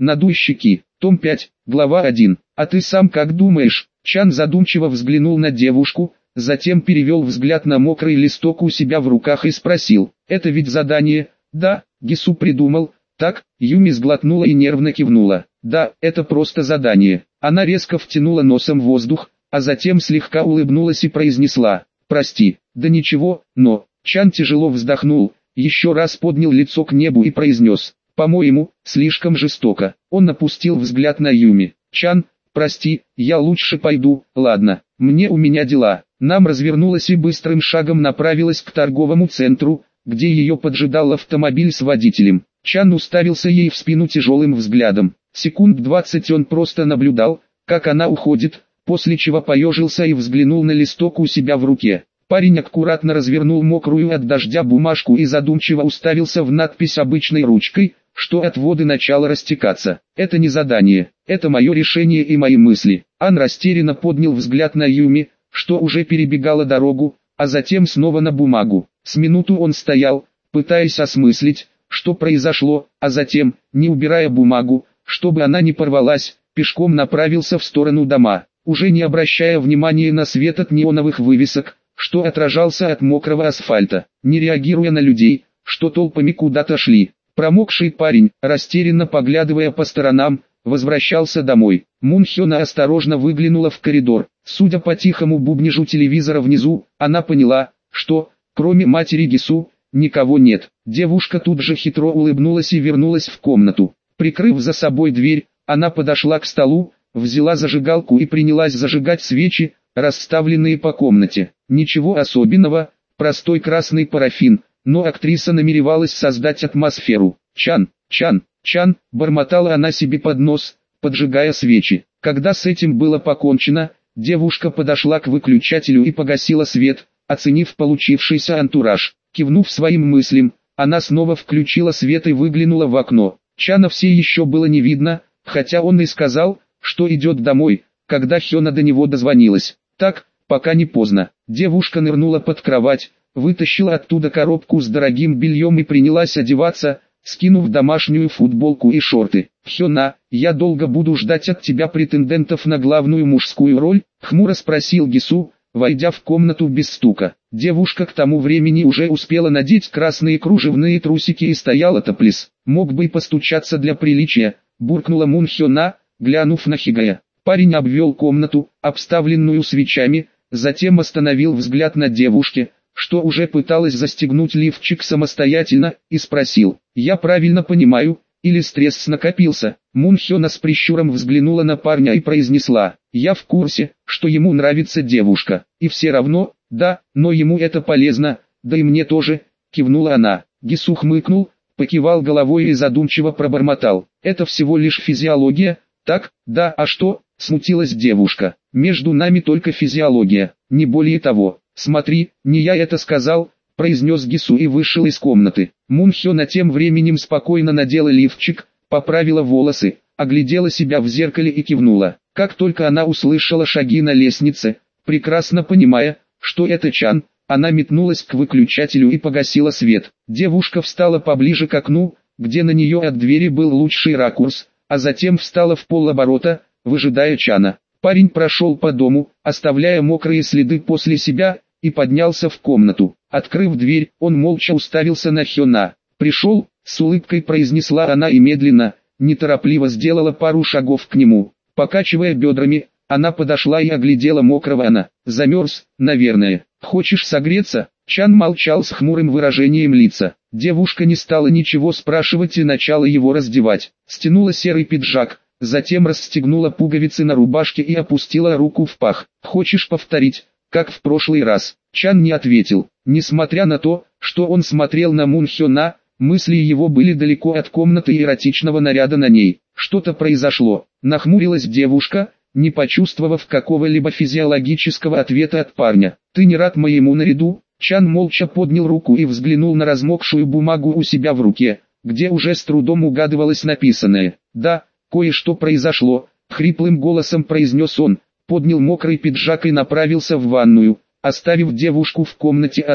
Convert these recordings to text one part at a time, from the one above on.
надуй щеки. Том 5, глава 1. А ты сам как думаешь? Чан задумчиво взглянул на девушку, затем перевел взгляд на мокрый листок у себя в руках и спросил, это ведь задание? Да, Гису придумал. Так, Юми сглотнула и нервно кивнула. Да, это просто задание. Она резко втянула носом воздух, а затем слегка улыбнулась и произнесла, прости, да ничего, но... Чан тяжело вздохнул, еще раз поднял лицо к небу и произнес, по-моему, слишком жестоко. Он опустил взгляд на Юми. Чан, прости, я лучше пойду, ладно, у меня дела. Нам развернулась и быстрым шагом направилась к торговому центру, где ее поджидал автомобиль с водителем. Чан уставился ей в спину тяжелым взглядом. Секунд 20 он просто наблюдал, как она уходит, после чего поежился и взглянул на листок у себя в руке. Парень аккуратно развернул мокрую от дождя бумажку и задумчиво уставился в надпись обычной ручкой, что от воды начало растекаться. Это не задание, это мое решение и мои мысли. Ан растерянно поднял взгляд на Юми, что уже перебегала дорогу, а затем снова на бумагу. С минуту он стоял, пытаясь осмыслить, что произошло, а затем, не убирая бумагу, чтобы она не порвалась, пешком направился в сторону дома, уже не обращая внимания на свет от неоновых вывесок, что отражался от мокрого асфальта, не реагируя на людей, что толпами куда-то шли. Промокший парень, растерянно поглядывая по сторонам, возвращался домой. Мун Хёна осторожно выглянула в коридор. Судя по тихому бубнижу телевизора внизу, она поняла, что, кроме матери Гису, никого нет. Девушка тут же хитро улыбнулась и вернулась в комнату. Прикрыв за собой дверь, она подошла к столу, взяла зажигалку и принялась зажигать свечи, расставленные по комнате. Ничего особенного, простой красный парафин, но актриса намеревалась создать атмосферу. Чан, Чан, Чан, бормотала она себе под нос, поджигая свечи. Когда с этим было покончено, девушка подошла к выключателю и погасила свет, оценив получившийся антураж. Кивнув своим мыслям, она снова включила свет и выглянула в окно. Чана все еще было не видно, хотя он и сказал, что идет домой, когда Хёна до него дозвонилась. Так, пока не поздно. Девушка нырнула под кровать, вытащила оттуда коробку с дорогим бельем и принялась одеваться, скинув домашнюю футболку и шорты. «Хёна, я долго буду ждать от тебя претендентов на главную мужскую роль?» — хмуро спросил Гису, войдя в комнату без стука. Девушка к тому времени уже успела надеть красные кружевные трусики и стояла топлес. «Мог бы и постучаться для приличия», — буркнула Мун Хёна, глянув на Хигая. Парень обвел комнату, обставленную свечами, затем остановил взгляд на девушке, что уже пыталась застегнуть лифчик самостоятельно, и спросил, «Я правильно понимаю, или стресс накопился?» Мун Хёна с прищуром взглянула на парня и произнесла, «Я в курсе, что ему нравится девушка, и все равно, да, но ему это полезно, да и мне тоже», кивнула она. Гису хмыкнул, покивал головой и задумчиво пробормотал, «Это всего лишь физиология, так, да, а что?» Смутилась девушка. «Между нами только физиология, не более того». «Смотри, не я это сказал», — произнес Гису и вышел из комнаты. Мун Хёна тем временем спокойно надела лифчик, поправила волосы, оглядела себя в зеркале и кивнула. Как только она услышала шаги на лестнице, прекрасно понимая, что это Чан, она метнулась к выключателю и погасила свет. Девушка встала поближе к окну, где на нее от двери был лучший ракурс, а затем встала в полоборота, выжидая Чана. Парень прошел по дому, оставляя мокрые следы после себя, и поднялся в комнату. Открыв дверь, он молча уставился на Хёна. «Пришел», — с улыбкой произнесла она и медленно, неторопливо сделала пару шагов к нему. Покачивая бедрами, она подошла и оглядела мокрого Ана. «Замерз, наверное. Хочешь согреться?» Чан молчал с хмурым выражением лица. Девушка не стала ничего спрашивать и начала его раздевать. Стянула серый пиджак, затем расстегнула пуговицы на рубашке и опустила руку в пах. «Хочешь повторить, как в прошлый раз?» Чан не ответил. Несмотря на то, что он смотрел на Мун Хёна, мысли его были далеко от комнаты и эротичного наряда на ней. Что-то произошло. Нахмурилась девушка, не почувствовав какого-либо физиологического ответа от парня. «Ты не рад моему наряду?» Чан молча поднял руку и взглянул на размокшую бумагу у себя в руке, где уже с трудом угадывалось написанное. «Да, кое-что произошло», — хриплым голосом произнес он, поднял мокрый пиджак и направился в ванную, оставив девушку в комнате одну.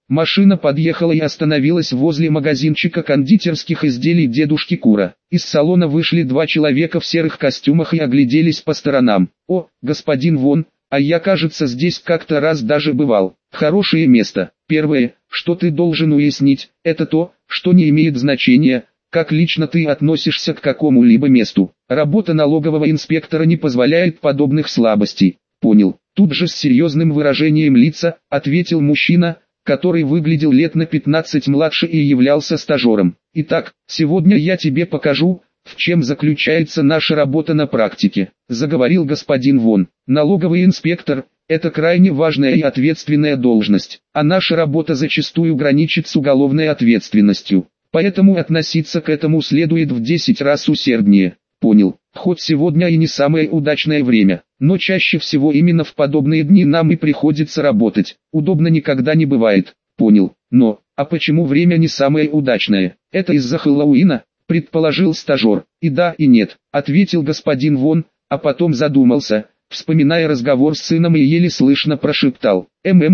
Машина подъехала и остановилась возле магазинчика кондитерских изделий дедушки Кура. Из салона вышли два человека в серых костюмах и огляделись по сторонам. «О, господин Вон, а я, кажется, здесь как-то раз даже бывал. Хорошее место. Первое, что ты должен уяснить, это то, что не имеет значения, как лично ты относишься к какому-либо месту. Работа налогового инспектора не позволяет подобных слабостей». «Понял». Тут же с серьезным выражением лица, ответил мужчина, который выглядел лет на 15 младше и являлся стажером. «Итак, сегодня я тебе покажу, в чем заключается наша работа на практике», заговорил господин Вон. «Налоговый инспектор – это крайне важная и ответственная должность, а наша работа зачастую граничит с уголовной ответственностью, поэтому относиться к этому следует в 10 раз усерднее». «Понял. Хоть сегодня и не самое удачное время, но чаще всего именно в подобные дни нам и приходится работать. Удобно никогда не бывает». «Понял. Но, а почему время не самое удачное? Это из-за Хэллоуина?» – предположил стажер. «И да, и нет», – ответил господин Вон, а потом задумался, вспоминая разговор с сыном и еле слышно прошептал.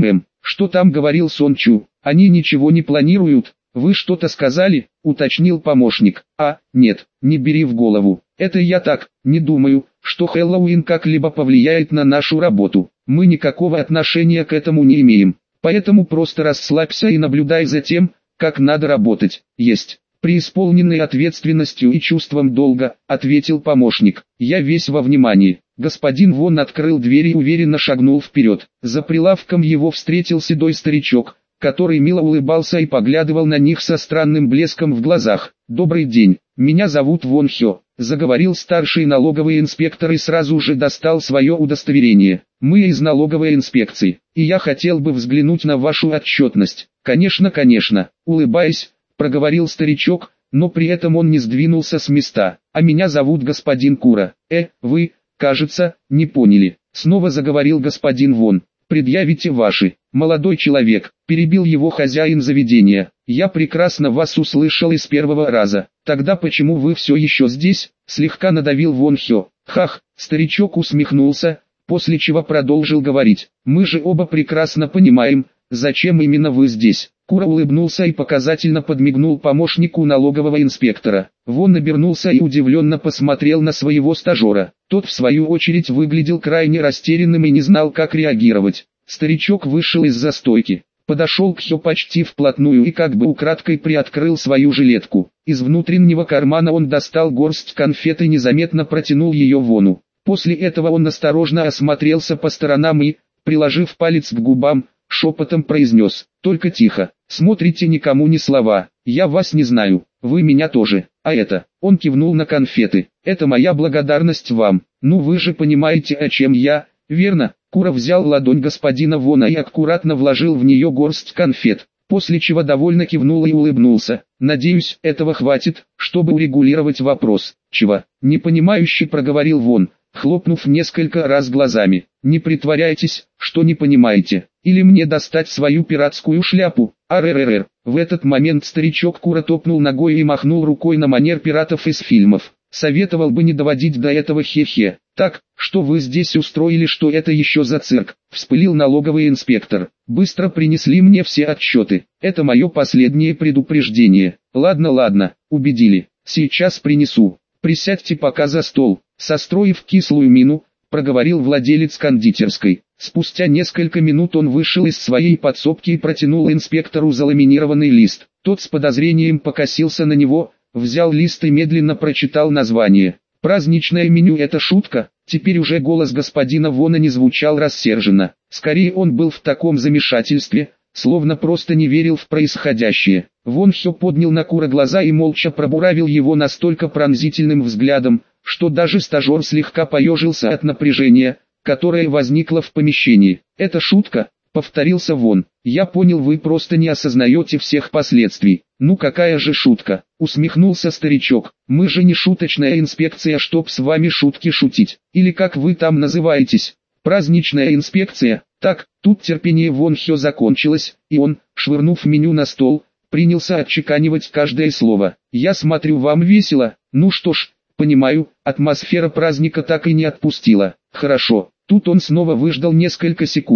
Что там говорил Сон Чу? Они ничего не планируют?» «Вы что-то сказали?» – уточнил помощник. Нет, не бери в голову. Это я так, не думаю, что Хэллоуин как-либо повлияет на нашу работу. Мы никакого отношения к этому не имеем. Поэтому просто расслабься и наблюдай за тем, как надо работать». «Есть». «Преисполненный ответственностью и чувством долга», — ответил помощник. «Я весь во внимании». Господин Вон открыл дверь и уверенно шагнул вперед. За прилавком его встретил седой старичок, который мило улыбался и поглядывал на них со странным блеском в глазах. «Добрый день, меня зовут Вон Хё», — заговорил старший налоговый инспектор и сразу же достал свое удостоверение. «Мы из налоговой инспекции, и я хотел бы взглянуть на вашу отчетность». «Конечно, конечно», — улыбаясь, проговорил старичок, но при этом он не сдвинулся с места. «А меня зовут господин Кура». Вы, кажется, не поняли», — снова заговорил господин Вон. «Предъявите ваши». «Молодой человек», — перебил его хозяин заведения, — «я прекрасно вас услышал из первого раза. Тогда почему вы все еще здесь?» — слегка надавил Вон Хё. «Хах», — старичок усмехнулся, после чего продолжил говорить. «Мы же оба прекрасно понимаем, зачем именно вы здесь». Кура улыбнулся и показательно подмигнул помощнику налогового инспектора. Вон обернулся и удивленно посмотрел на своего стажера. Тот в свою очередь выглядел крайне растерянным и не знал, как реагировать. Старичок вышел из-за стойки, подошел к Хё почти вплотную и как бы украдкой приоткрыл свою жилетку. Из внутреннего кармана он достал горсть конфет и незаметно протянул ее Вону. После этого он осторожно осмотрелся по сторонам и, приложив палец к губам, шепотом произнес: «Только тихо, смотрите никому ни слова, я вас не знаю, вы меня тоже, а это...» Он кивнул на конфеты. «Это моя благодарность вам, ну вы же понимаете, о чем я, верно?» Кура взял ладонь господина Вона и аккуратно вложил в нее горсть конфет, после чего довольно кивнул и улыбнулся. «Надеюсь, этого хватит, чтобы урегулировать вопрос». «Чего?» — непонимающе проговорил Вон, хлопнув несколько раз глазами. «Не притворяйтесь, что не понимаете. Или мне достать свою пиратскую шляпу?» «Аррррр». В этот момент старичок Кура топнул ногой и махнул рукой на манер пиратов из фильмов. «Советовал бы не доводить до этого хе-хе. Так, что вы здесь устроили, что это еще за цирк?» — вспылил налоговый инспектор. «Быстро принесли мне все отчеты. Это мое последнее предупреждение». «Ладно, убедили. Сейчас принесу. Присядьте пока за стол», — состроив кислую мину, проговорил владелец кондитерской. Спустя несколько минут он вышел из своей подсобки и протянул инспектору заламинированный лист. Тот с подозрением покосился на него, взял лист и медленно прочитал название. «Праздничное меню — это шутка?» Теперь уже голос господина Вона не звучал рассерженно. Скорее он был в таком замешательстве, словно просто не верил в происходящее. Вон Хё поднял на Кура глаза и молча пробуравил его настолько пронзительным взглядом, что даже стажер слегка поежился от напряжения, которое возникло в помещении. «Это шутка?» — повторился Вон. «Я понял, вы просто не осознаете всех последствий». «Ну какая же шутка?» — усмехнулся старичок. «Мы же не шуточная инспекция, чтоб с вами шутки шутить. Или как вы там называетесь? Праздничная инспекция?» Так, тут терпение Вон Хё закончилось, и он, швырнув меню на стол, принялся отчеканивать каждое слово. «Я смотрю, вам весело. Ну что ж, понимаю, атмосфера праздника так и не отпустила. Хорошо». Тут он снова выждал несколько секунд,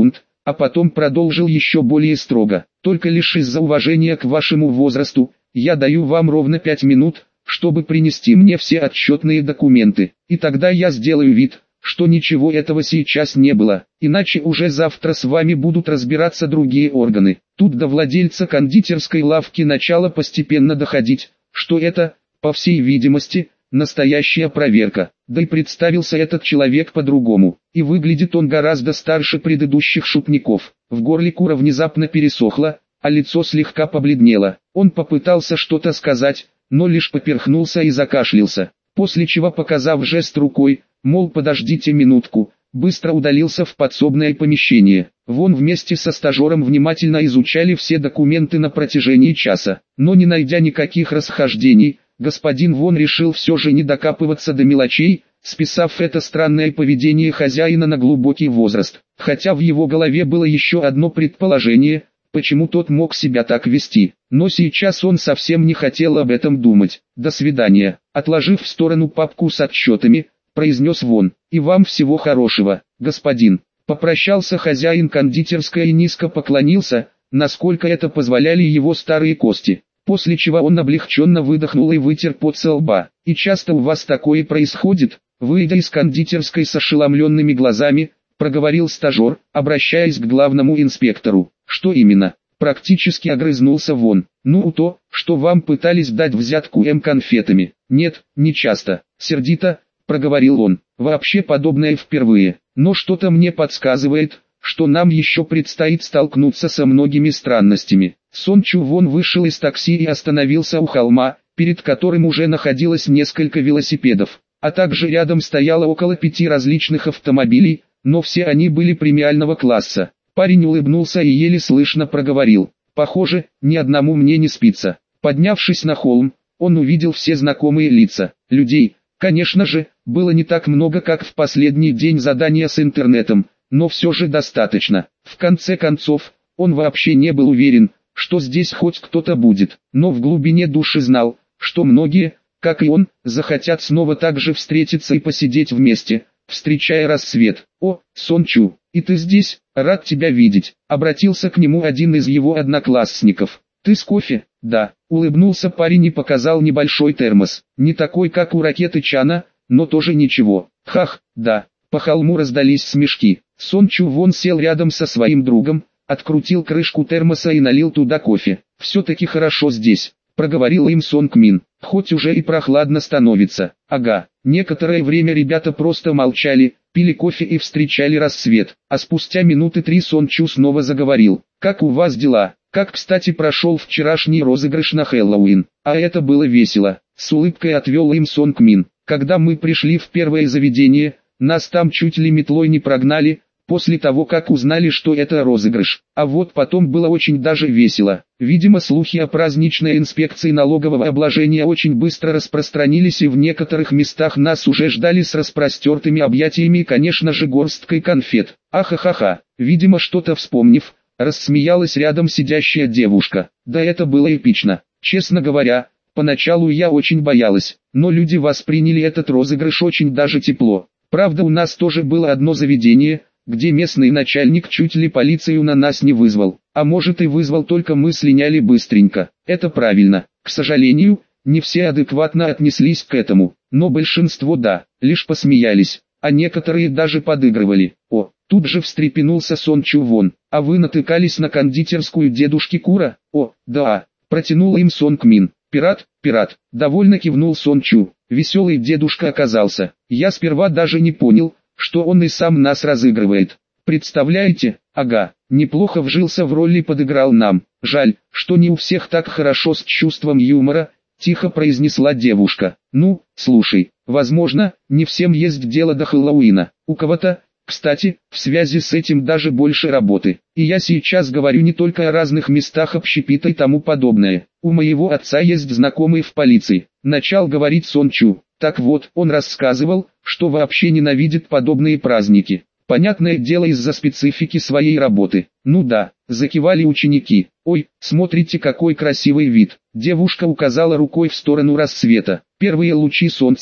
а потом продолжил еще более строго. Только лишь из-за уважения к вашему возрасту, я даю вам ровно 5 минут, чтобы принести мне все отчетные документы, и тогда я сделаю вид, что ничего этого сейчас не было, иначе уже завтра с вами будут разбираться другие органы. Тут до владельца кондитерской лавки начало постепенно доходить, что это, по всей видимости, настоящая проверка. Да и представился этот человек по-другому, и выглядит он гораздо старше предыдущих шутников. В горле Кура внезапно пересохло, а лицо слегка побледнело. Он попытался что-то сказать, но лишь поперхнулся и закашлялся, после чего, показав жест рукой, мол, подождите минутку, быстро удалился в подсобное помещение. Вон вместе со стажером внимательно изучали все документы на протяжении часа, но не найдя никаких расхождений, господин Вон решил все же не докапываться до мелочей, списав это странное поведение хозяина на глубокий возраст. Хотя в его голове было еще одно предположение, почему тот мог себя так вести, но сейчас он совсем не хотел об этом думать. «До свидания», отложив в сторону папку с отчетами, произнес Вон. «И вам всего хорошего, господин». Попрощался хозяин кондитерской и низко поклонился, насколько это позволяли его старые кости, после чего он облегченно выдохнул и вытер пот со лба. «И часто у вас такое происходит?» Выйдя из кондитерской с ошеломленными глазами, проговорил стажер, обращаясь к главному инспектору. «Что именно?» Практически огрызнулся Вон. «Ну то, что вам пытались дать взятку конфетами». «Нет, не часто», сердито проговорил он. «Вообще подобное впервые, но что-то мне подсказывает, что нам еще предстоит столкнуться со многими странностями». Сон Чу Вон вышел из такси и остановился у холма, перед которым уже находилось несколько велосипедов, а также рядом стояло около 5 различных автомобилей, но все они были премиального класса. Парень улыбнулся и еле слышно проговорил: «Похоже, ни одному мне не спится». Поднявшись на холм, он увидел все знакомые лица. Людей, конечно же, было не так много, как в последний день задания с интернетом, но все же достаточно. В конце концов, он вообще не был уверен, что здесь хоть кто-то будет, но в глубине души знал, что многие, как и он, захотят снова также встретиться и посидеть вместе, встречая рассвет. «О, Сон Чу, и ты здесь? Рад тебя видеть», — обратился к нему один из его одноклассников. «Ты с кофе?» «Да», — улыбнулся парень и показал небольшой термос. «Не такой, как у ракеты Чана, но тоже ничего». «Хах, да». По холму раздались смешки. Сон Чу Вон сел рядом со своим другом, открутил крышку термоса и налил туда кофе. «Все-таки хорошо здесь», — проговорил им Сонг Мин. «Хоть уже и прохладно становится». «Ага». Некоторое время ребята просто молчали, пили кофе и встречали рассвет, а спустя минуты 3 Сон Чу снова заговорил. «Как у вас дела? Как, кстати, прошел вчерашний розыгрыш на Хэллоуин?» «А это было весело», — с улыбкой отвел им Сонг Мин. «Когда мы пришли в первое заведение, нас там чуть ли метлой не прогнали, после того как узнали, что это розыгрыш. А вот потом было очень даже весело. Видимо, слухи о праздничной инспекции налогового обложения очень быстро распространились, и в некоторых местах нас уже ждали с распростертыми объятиями и, конечно же, горсткой конфет. Ахахаха». Видимо, что-то вспомнив, рассмеялась рядом сидящая девушка. «Да это было эпично. Честно говоря, поначалу я очень боялась, но люди восприняли этот розыгрыш очень даже тепло. Правда, у нас тоже было одно заведение, где местный начальник чуть ли полицию на нас не вызвал. А может и вызвал, только мы слиняли быстренько. Это правильно. К сожалению, не все адекватно отнеслись к этому, но большинство да, лишь посмеялись, а некоторые даже подыгрывали. О, тут же встрепенулся Сон Чу Вон. «А вы натыкались на кондитерскую дедушки Кура?» «О, да», протянул им Сонг Мин. «Пират, пират», довольно кивнул Сон Чу. Веселый дедушка оказался. Я сперва даже не понял, что он и сам нас разыгрывает. Представляете? Ага, неплохо вжился в роль и подыграл нам. Жаль, что не у всех так хорошо с чувством юмора, тихо произнесла девушка. Ну, слушай, возможно, не всем есть дело до Хэллоуина. У кого-то, кстати, в связи с этим даже больше работы. И я сейчас говорю не только о разных местах общепита и тому подобное. У моего отца есть знакомый в полиции. Начал говорить Сон Чу. Так вот, он рассказывал, что вообще ненавидит подобные праздники. Понятное дело, из-за специфики своей работы. Ну да, закивали ученики. Ой, смотрите, какой красивый вид. Девушка указала рукой в сторону рассвета. Первые лучи солнца,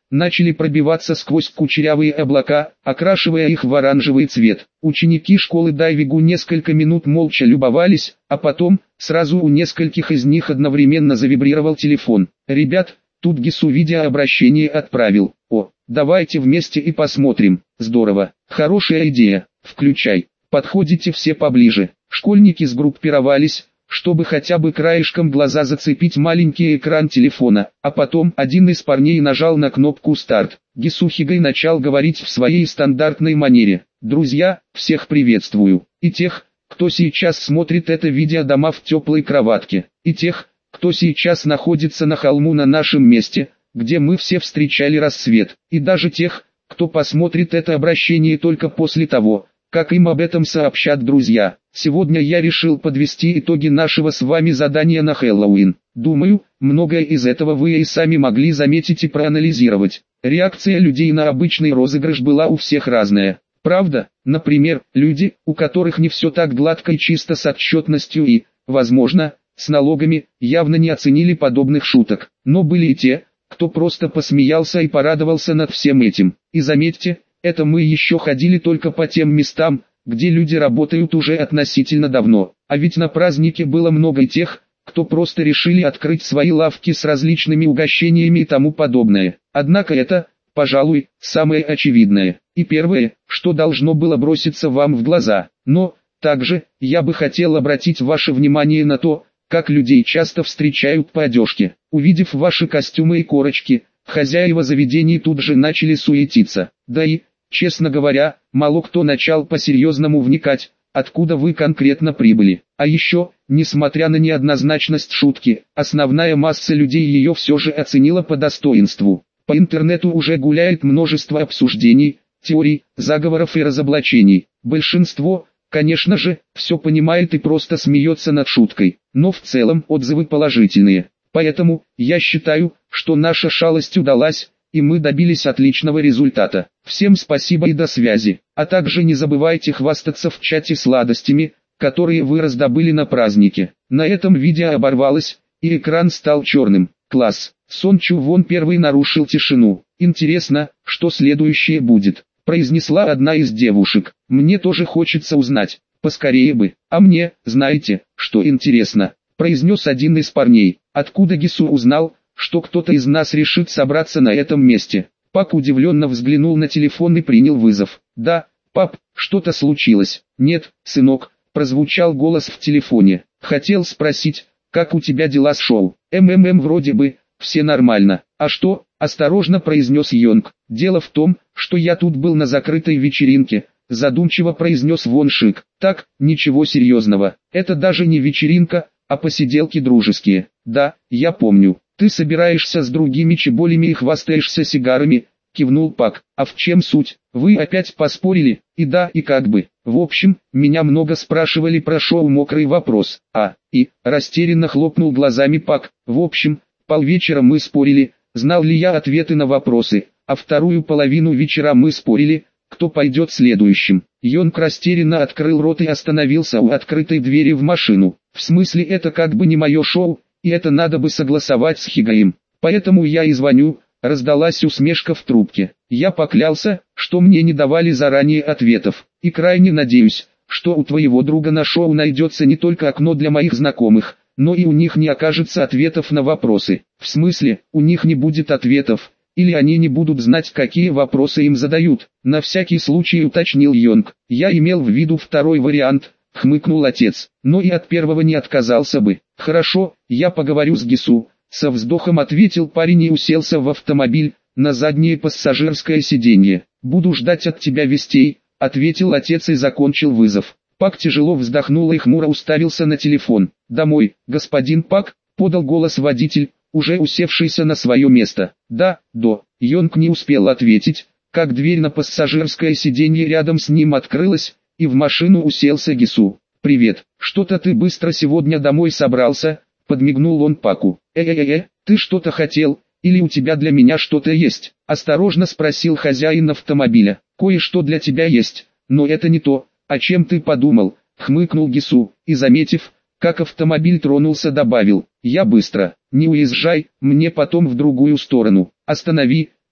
начали пробиваться сквозь кучерявые облака, окрашивая их в оранжевый цвет. Ученики школы дайвингу несколько минут молча любовались, а потом, сразу у нескольких из них одновременно завибрировал телефон. «Ребят, тут Гису видеообращение отправил. О, давайте вместе и посмотрим. Здорово, хорошая идея, включай». Подходите все поближе. Школьники сгруппировались, чтобы хотя бы краешком глаза зацепить маленький экран телефона, а потом один из парней нажал на кнопку «Старт». Гису Хигай начал говорить в своей стандартной манере. «Друзья, всех приветствую. И тех, кто сейчас смотрит это видео дома в теплой кроватке, и тех, кто сейчас находится на холму на нашем месте, где мы все встречали рассвет, и даже тех, кто посмотрит это обращение только после того, как им об этом сообщат друзья. Сегодня я решил подвести итоги нашего с вами задания на Хэллоуин. Думаю, многое из этого вы и сами могли заметить и проанализировать. Реакция людей на обычный розыгрыш была у всех разная. Правда, например, люди, у которых не все так гладко и чисто с отчетностью и, возможно, с налогами, явно не оценили подобных шуток. Но были и те, кто просто посмеялся и порадовался над всем этим. И заметьте, это мы еще ходили только по тем местам, где люди работают уже относительно давно. А ведь на празднике было много и тех, кто просто решили открыть свои лавки с различными угощениями и тому подобное. Однако это, пожалуй, самое очевидное. И первое, что должно было броситься вам в глаза. Но, также, я бы хотел обратить ваше внимание на то, как людей часто встречают по одежке. Увидев ваши костюмы и корочки, хозяева заведений тут же начали суетиться. Да и, честно говоря, мало кто начал по-серьезному вникать, откуда вы конкретно прибыли. А еще, несмотря на неоднозначность шутки, основная масса людей ее все же оценила по достоинству. По интернету уже гуляет множество обсуждений, теорий, заговоров и разоблачений. Большинство, конечно же, все понимает и просто смеется над шуткой, но в целом отзывы положительные. Поэтому, я считаю, что наша шалость удалась, и мы добились отличного результата. Всем спасибо и до связи. А также не забывайте хвастаться в чате сладостями, которые вы раздобыли на празднике. На этом видео оборвалось, и экран стал черным. Класс. Сон Чу Вон первый нарушил тишину. Интересно, что следующее будет, произнесла одна из девушек. Мне тоже хочется узнать. Поскорее бы. А мне, знаете, что интересно, произнес один из парней. Откуда Гису узнал, что кто-то из нас решит собраться на этом месте? Пак удивленно взглянул на телефон и принял вызов. Да, пап, что-то случилось. Нет, сынок, прозвучал голос в телефоне. Хотел спросить, как у тебя дела с шоу? Вроде бы, все нормально. А что? Осторожно произнес Йонг. Дело в том, что я тут был на закрытой вечеринке, задумчиво произнес Вон Шик. Так, ничего серьезного. Это даже не вечеринка, а посиделки дружеские. Да, я помню. Ты собираешься с другими чеболями и хвастаешься сигарами, кивнул Пак. А в чем суть? Вы опять поспорили? И да, и как бы. В общем, меня много спрашивали про шоу «Мокрый вопрос». Растерянно хлопнул глазами Пак. В общем, полвечера мы спорили, знал ли я ответы на вопросы, а вторую половину вечера мы спорили, кто пойдет следующим. Йонг растерянно открыл рот и остановился у открытой двери в машину. В смысле, это как бы не мое шоу, и это надо бы согласовать с Хигаем. Поэтому я и звоню, раздалась усмешка в трубке. Я поклялся, что мне не давали заранее ответов, и крайне надеюсь, что у твоего друга на шоу найдется не только окно для моих знакомых, но и у них не окажется ответов на вопросы. В смысле, у них не будет ответов, или они не будут знать, какие вопросы им задают. На всякий случай уточнил Йонг. Я имел в виду второй вариант, хмыкнул отец, но и от первого не отказался бы. Хорошо, я поговорю с Гису, со вздохом ответил парень и уселся в автомобиль, на заднее пассажирское сиденье. Буду ждать от тебя вестей, ответил отец и закончил вызов. Пак тяжело вздохнул и хмуро уставился на телефон. Домой, господин Пак, подал голос водитель, уже усевшийся на свое место. Да, до. Йонг не успел ответить, как дверь на пассажирское сиденье рядом с ним открылась, и в машину уселся Гису. «Привет, что-то ты быстро сегодня домой собрался», — подмигнул он Паку. Ты что-то хотел, или у тебя для меня что-то есть?» — осторожно спросил хозяин автомобиля. «Кое-что для тебя есть, но это не то, о чем ты подумал», — хмыкнул Гису, и заметив, как автомобиль тронулся, добавил: «Я быстро, не уезжай, мне потом в другую сторону. Останови,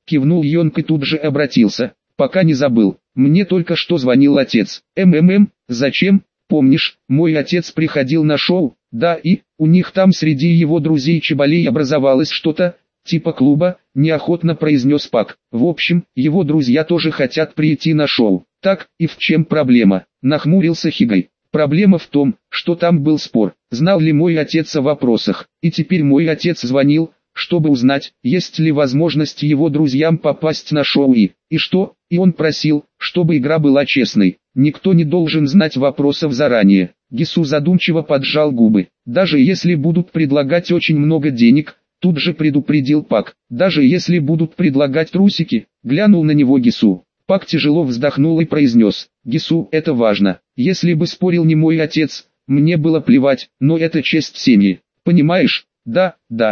кивнул Йонг и тут же обратился. Пока не забыл, мне только что звонил отец. Зачем? Помнишь, мой отец приходил на шоу? Да, и у них там среди его друзей-чеболей образовалось что-то, типа клуба, неохотно произнес Пак. В общем, его друзья тоже хотят прийти на шоу. Так, и в чем проблема? Нахмурился Хигай. Проблема в том, что там был спор, знал ли мой отец о вопросах, и теперь мой отец звонил, чтобы узнать, есть ли возможность его друзьям попасть на шоу и что, и он просил, чтобы игра была честной. Никто не должен знать вопросов заранее. Гису задумчиво поджал губы. Даже если будут предлагать очень много денег, тут же предупредил Пак. Даже если будут предлагать трусики, глянул на него Гису. Пак тяжело вздохнул и произнес: «Гису, это важно. Если бы спорил не мой отец, мне было плевать, но это честь семьи. Понимаешь?» «Да,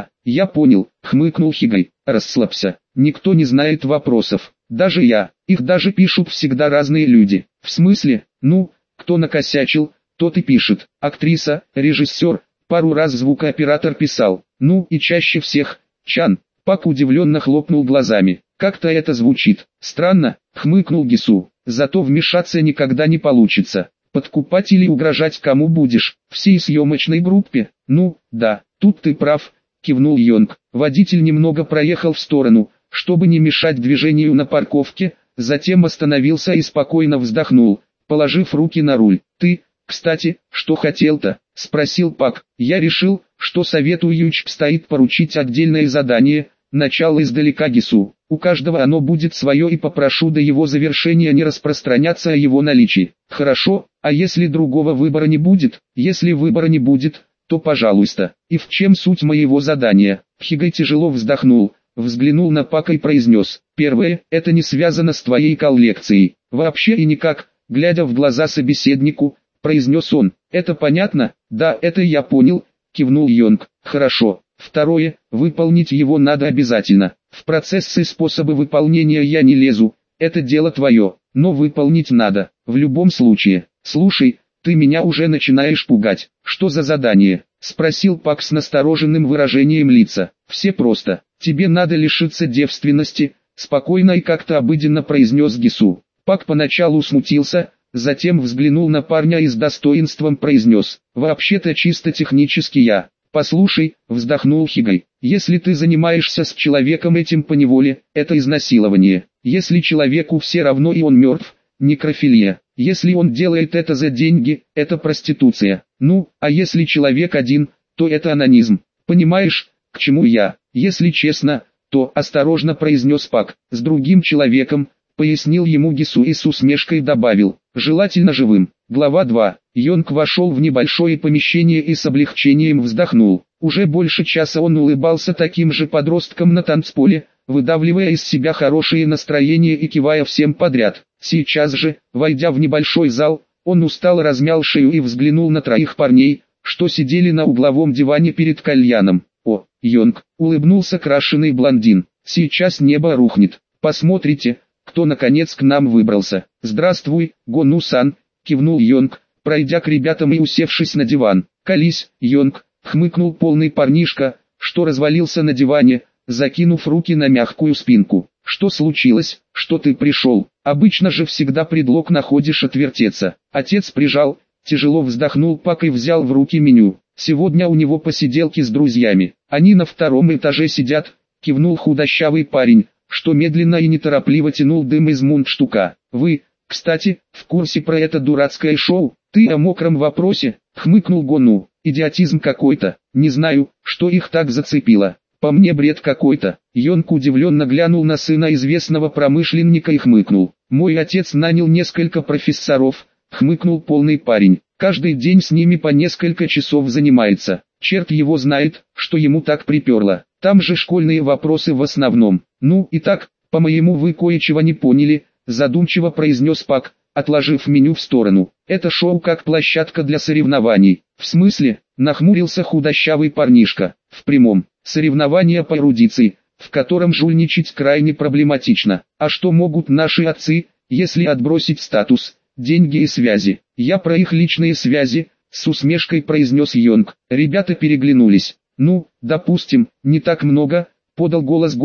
я понял», — хмыкнул Хигай. «Расслабься. Никто не знает вопросов. Даже я. Их даже пишут всегда разные люди». «В смысле? Ну, кто накосячил, тот и пишет. Актриса, режиссер, пару раз звукооператор писал. Ну и чаще всех Чан». Пак удивленно хлопнул глазами. «Как-то это звучит странно», — хмыкнул Гису. «Зато вмешаться никогда не получится. Подкупать или угрожать кому будешь? Всей съемочной группе?» «Ну, да, тут ты прав», — кивнул Йонг. Водитель немного проехал в сторону, чтобы не мешать движению на парковке, затем остановился и спокойно вздохнул, положив руки на руль. «Ты, кстати, что хотел-то?» — спросил Пак. «Я решил, что совету Ючпстоит поручить отдельное задание, начало издалека Гису. У каждого оно будет свое, и попрошу до его завершения не распространяться о его наличии». «Хорошо, а если другого выбора не будет?» «Если выбора не будет, то пожалуйста». «И в чем суть моего задания?» Хигай тяжело вздохнул, взглянул на Пака и произнес: «Первое, это не связано с твоей коллекцией. Вообще и никак», глядя в глаза собеседнику, произнес он. «Это понятно?» «Да, это я понял», кивнул Йонг. «Хорошо. Второе, выполнить его надо обязательно. В процессы и способы выполнения я не лезу, это дело твое, но выполнить надо, в любом случае. Слушай, ты меня уже начинаешь пугать. Что за задание?» Спросил Пак с настороженным выражением лица. «Все просто. Тебе надо лишиться девственности», спокойно и как-то обыденно произнес Гису. Пак поначалу смутился, затем взглянул на парня и с достоинством произнес: «Вообще-то чисто технически я». «Послушай», вздохнул Хигай, «если ты занимаешься с человеком этим поневоле, это изнасилование. Если человеку все равно и он мертв, некрофилия. Если он делает это за деньги, это проституция. Ну, а если человек один, то это анонизм. Понимаешь, к чему я? Если честно, то», осторожно произнес Пак, «с другим человеком», пояснил ему Гису и с усмешкой добавил: «желательно живым». Глава 2. Йонг вошел в небольшое помещение и с облегчением вздохнул. Уже больше часа он улыбался таким же подросткам на танцполе, выдавливая из себя хорошее настроение и кивая всем подряд. Сейчас же, войдя в небольшой зал, он устало размял шею и взглянул на троих парней, что сидели на угловом диване перед кальяном. «О, Йонг», улыбнулся крашеный блондин, «сейчас небо рухнет. Посмотрите, кто наконец к нам выбрался». «Здравствуй, Гону-сан», кивнул Йонг, пройдя к ребятам и усевшись на диван. «Колись, Йонг», хмыкнул полный парнишка, что развалился на диване, закинув руки на мягкую спинку. «Что случилось, что ты пришел? Обычно же всегда предлог находишь отвертеться». Отец прижал, тяжело вздохнул Пак и взял в руки меню. «Сегодня у него посиделки с друзьями. Они на втором этаже сидят», кивнул худощавый парень, что медленно и неторопливо тянул дым из мундштука. «Вы, кстати, в курсе про это дурацкое шоу?» «Ты о мокром вопросе?» хмыкнул Гону. «Идиотизм какой-то. Не знаю, что их так зацепило. По мне бред какой-то». Йонг удивленно глянул на сына известного промышленника и хмыкнул. «Мой отец нанял несколько профессоров», хмыкнул полный парень. «Каждый день с ними по несколько часов занимается. Черт его знает, что ему так приперло. Там же школьные вопросы в основном». «Ну и так, по-моему, вы кое-чего не поняли», задумчиво произнес Пак, отложив меню в сторону. «Это шоу как площадка для соревнований». «В смысле?» нахмурился худощавый парнишка. «В прямом. Соревнования по эрудиции, в котором жульничать крайне проблематично. А что могут наши отцы, если отбросить статус, деньги и связи?» «Я про их личные связи», с усмешкой произнес Йонг. Ребята переглянулись. «Ну, допустим, не так много», подал голос Гону.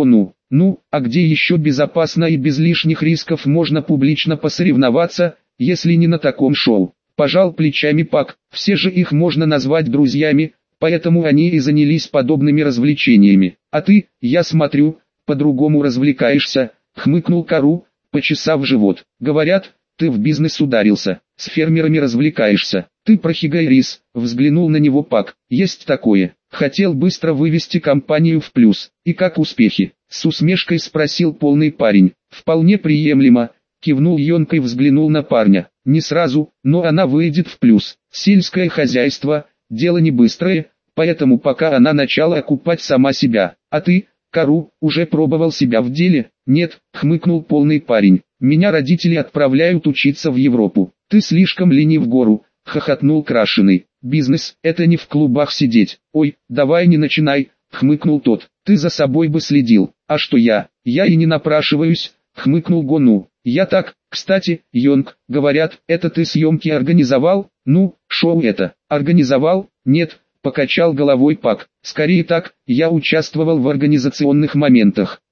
Ну, а где еще безопасно и без лишних рисков можно публично посоревноваться, если не на таком шоу? Пожал плечами Пак, все же их можно назвать друзьями, поэтому они и занялись подобными развлечениями. А ты, я смотрю, по-другому развлекаешься, хмыкнул Кару, почесав живот. Говорят, ты в бизнес ударился, с фермерами развлекаешься. Ты про Хигайрис, взглянул на него Пак. Есть такое. Хотел быстро вывести компанию в плюс. И как успехи? С усмешкой спросил полный парень. Вполне приемлемо. Кивнул Йонка и взглянул на парня. Не сразу, но она выйдет в плюс. Сельское хозяйство, дело не быстрое, поэтому пока она начала окупать сама себя. А ты, Кару, уже пробовал себя в деле? Нет, хмыкнул полный парень. Меня родители отправляют учиться в Европу. Ты слишком ленив гору, хохотнул Крашеный. Бизнес, это не в клубах сидеть. Ой, давай не начинай, хмыкнул тот. Ты за собой бы следил. А что я? Я и не напрашиваюсь, хмыкнул Гону. Я так, кстати, Йонг, говорят, это ты съемки организовал? Ну, шоу это. Организовал? Нет, покачал головой Пак. Скорее так, я участвовал в организационных моментах.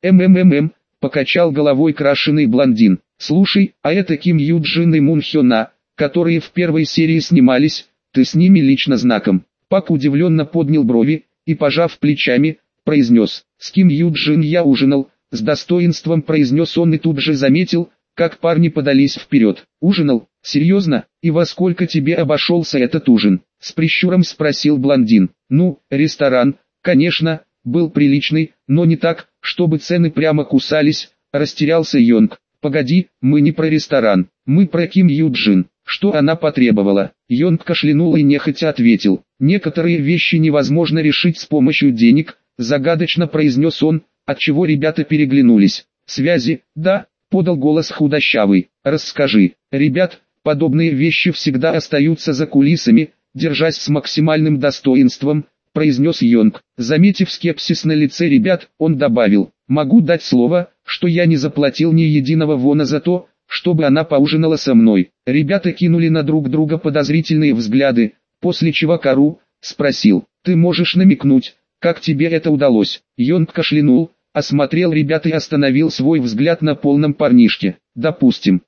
Покачал головой Крашеный блондин. Слушай, а это Ким Юджин и Мун Хёна, которые в первой серии снимались, ты с ними лично знаком. Пак удивленно поднял брови и, пожав плечами, произнес: с Ким Юджин я ужинал, с достоинством произнес он и тут же заметил, как парни подались вперед. Ужинал? Серьезно? И во сколько тебе обошелся этот ужин? С прищуром спросил блондин. Ну, ресторан, конечно, был приличный, но не так, чтобы цены прямо кусались, растерялся Йонг. Погоди, мы не про ресторан, мы про Ким Юджин. Что она потребовала? Йонг кашлянул и нехотя ответил. Некоторые вещи невозможно решить с помощью денег, загадочно произнес он, отчего ребята переглянулись. Связи, да, подал голос худощавый. Расскажи. Ребят, подобные вещи всегда остаются за кулисами, держась с максимальным достоинством, произнес Йонг. Заметив скепсис на лице ребят, он добавил: могу дать слово, что я не заплатил ни единого вона за то, чтобы она поужинала со мной. Ребята кинули на друг друга подозрительные взгляды, после чего Кару спросил: ты можешь намекнуть, как тебе это удалось? Йонг кашлянул, осмотрел ребят и остановил свой взгляд на полном парнишке. Допустим,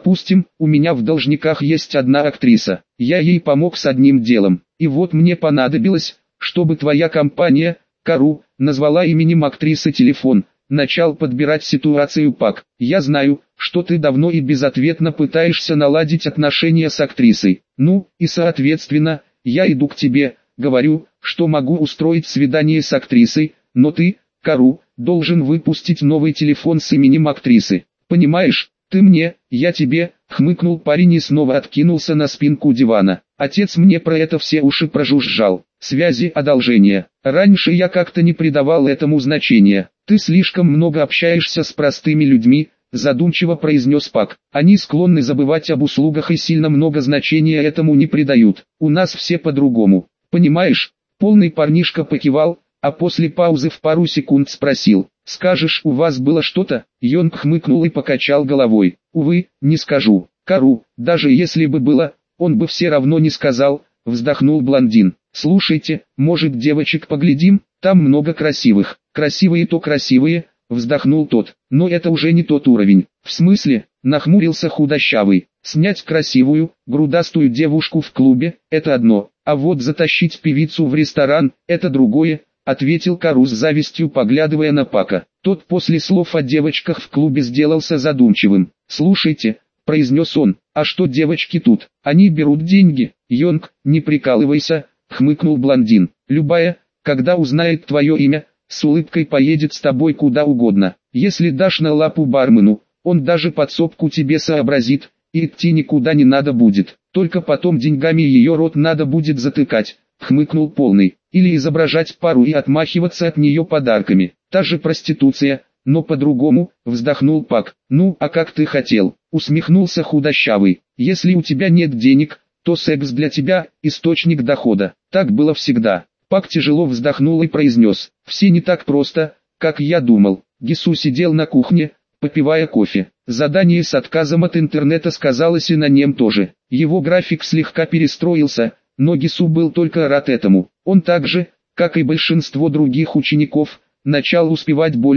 у меня в должниках есть одна актриса, я ей помог с одним делом, и вот мне понадобилось, чтобы твоя компания, Кару, назвала именем актрисы телефон. Начал подбирать ситуацию Пак. Я знаю, что ты давно и безответно пытаешься наладить отношения с актрисой. Ну, и соответственно, я иду к тебе, говорю, что могу устроить свидание с актрисой, но ты, Кару, должен выпустить новый телефон с именем актрисы. Понимаешь, ты мне, я тебе, хмыкнул парень и снова откинулся на спинку дивана. Отец мне про это все уши прожужжал. Связи, одолжения. Раньше я как-то не придавал этому значения. Ты слишком много общаешься с простыми людьми, задумчиво произнес Пак. Они склонны забывать об услугах и сильно много значения этому не придают. У нас все по-другому. Понимаешь? Полный парнишка покивал, а после паузы в пару секунд спросил: скажешь, у вас было что-то? Йонг хмыкнул и покачал головой. Увы, не скажу. Кару, даже если бы было, он бы все равно не сказал, вздохнул блондин. Слушайте, может девочек поглядим? Там много красивых. Красивые то красивые, вздохнул тот. Но это уже не тот уровень. В смысле? Нахмурился худощавый. Снять красивую, грудастую девушку в клубе – это одно, а вот затащить певицу в ресторан – это другое, ответил Кару с завистью, поглядывая на Пака. Тот после слов о девочках в клубе сделался задумчивым. Слушайте, произнес он, а что девочки тут? Они берут деньги. Йонг, не прикалывайся, хмыкнул блондин. Любая, когда узнает твое имя, с улыбкой поедет с тобой куда угодно. Если дашь на лапу бармену, он даже подсобку тебе сообразит, и идти никуда не надо будет. Только потом деньгами ее рот надо будет затыкать, хмыкнул полный. Или изображать пару и отмахиваться от нее подарками. Та же проституция, но по-другому, вздохнул Пак. Ну, а как ты хотел, усмехнулся худощавый. Если у тебя нет денег, то секс для тебя – источник дохода. Так было всегда. Пак тяжело вздохнул и произнес: все не так просто, как я думал. Гису сидел на кухне, попивая кофе. Задание с отказом от интернета сказалось и на нем тоже. Его график слегка перестроился, но Гису был только рад этому. Он так же, как и большинство других учеников, начал успевать больше,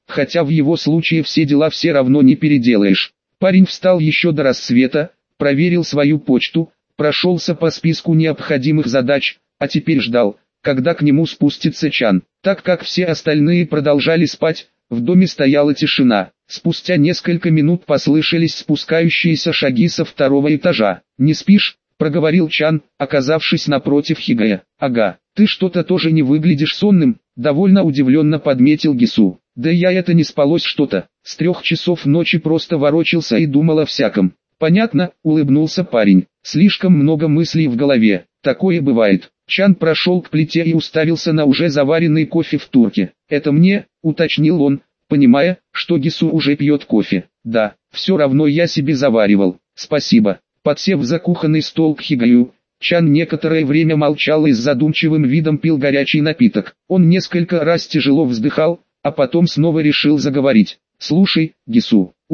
хотя в его случае все дела все равно не переделаешь. Парень встал еще до рассвета, проверил свою почту, прошелся по списку необходимых задач, а теперь ждал, когда к нему спустится Чан. Так как все остальные продолжали спать, в доме стояла тишина. Спустя несколько минут послышались спускающиеся шаги со второго этажа. «Не спишь?» – проговорил Чан, оказавшись напротив Хигая. «Ага, ты что-то тоже не выглядишь сонным», – довольно удивленно подметил Гису. «Да я это не спалось что-то, с 3 часов ночи просто ворочался и думал о всяком». «Понятно», – улыбнулся парень, – «слишком много мыслей в голове, такое бывает». Чан прошел к плите и уставился на уже заваренный кофе в турке. «Это мне?» – уточнил он, понимая, что Гису уже пьет кофе. «Да, все равно я себе заваривал, спасибо». Подсев за кухонный стол к Хигаю, Чан некоторое время молчал и с задумчивым видом пил горячий напиток. Он несколько раз тяжело вздыхал, а потом снова решил заговорить. «Слушай, Гису, у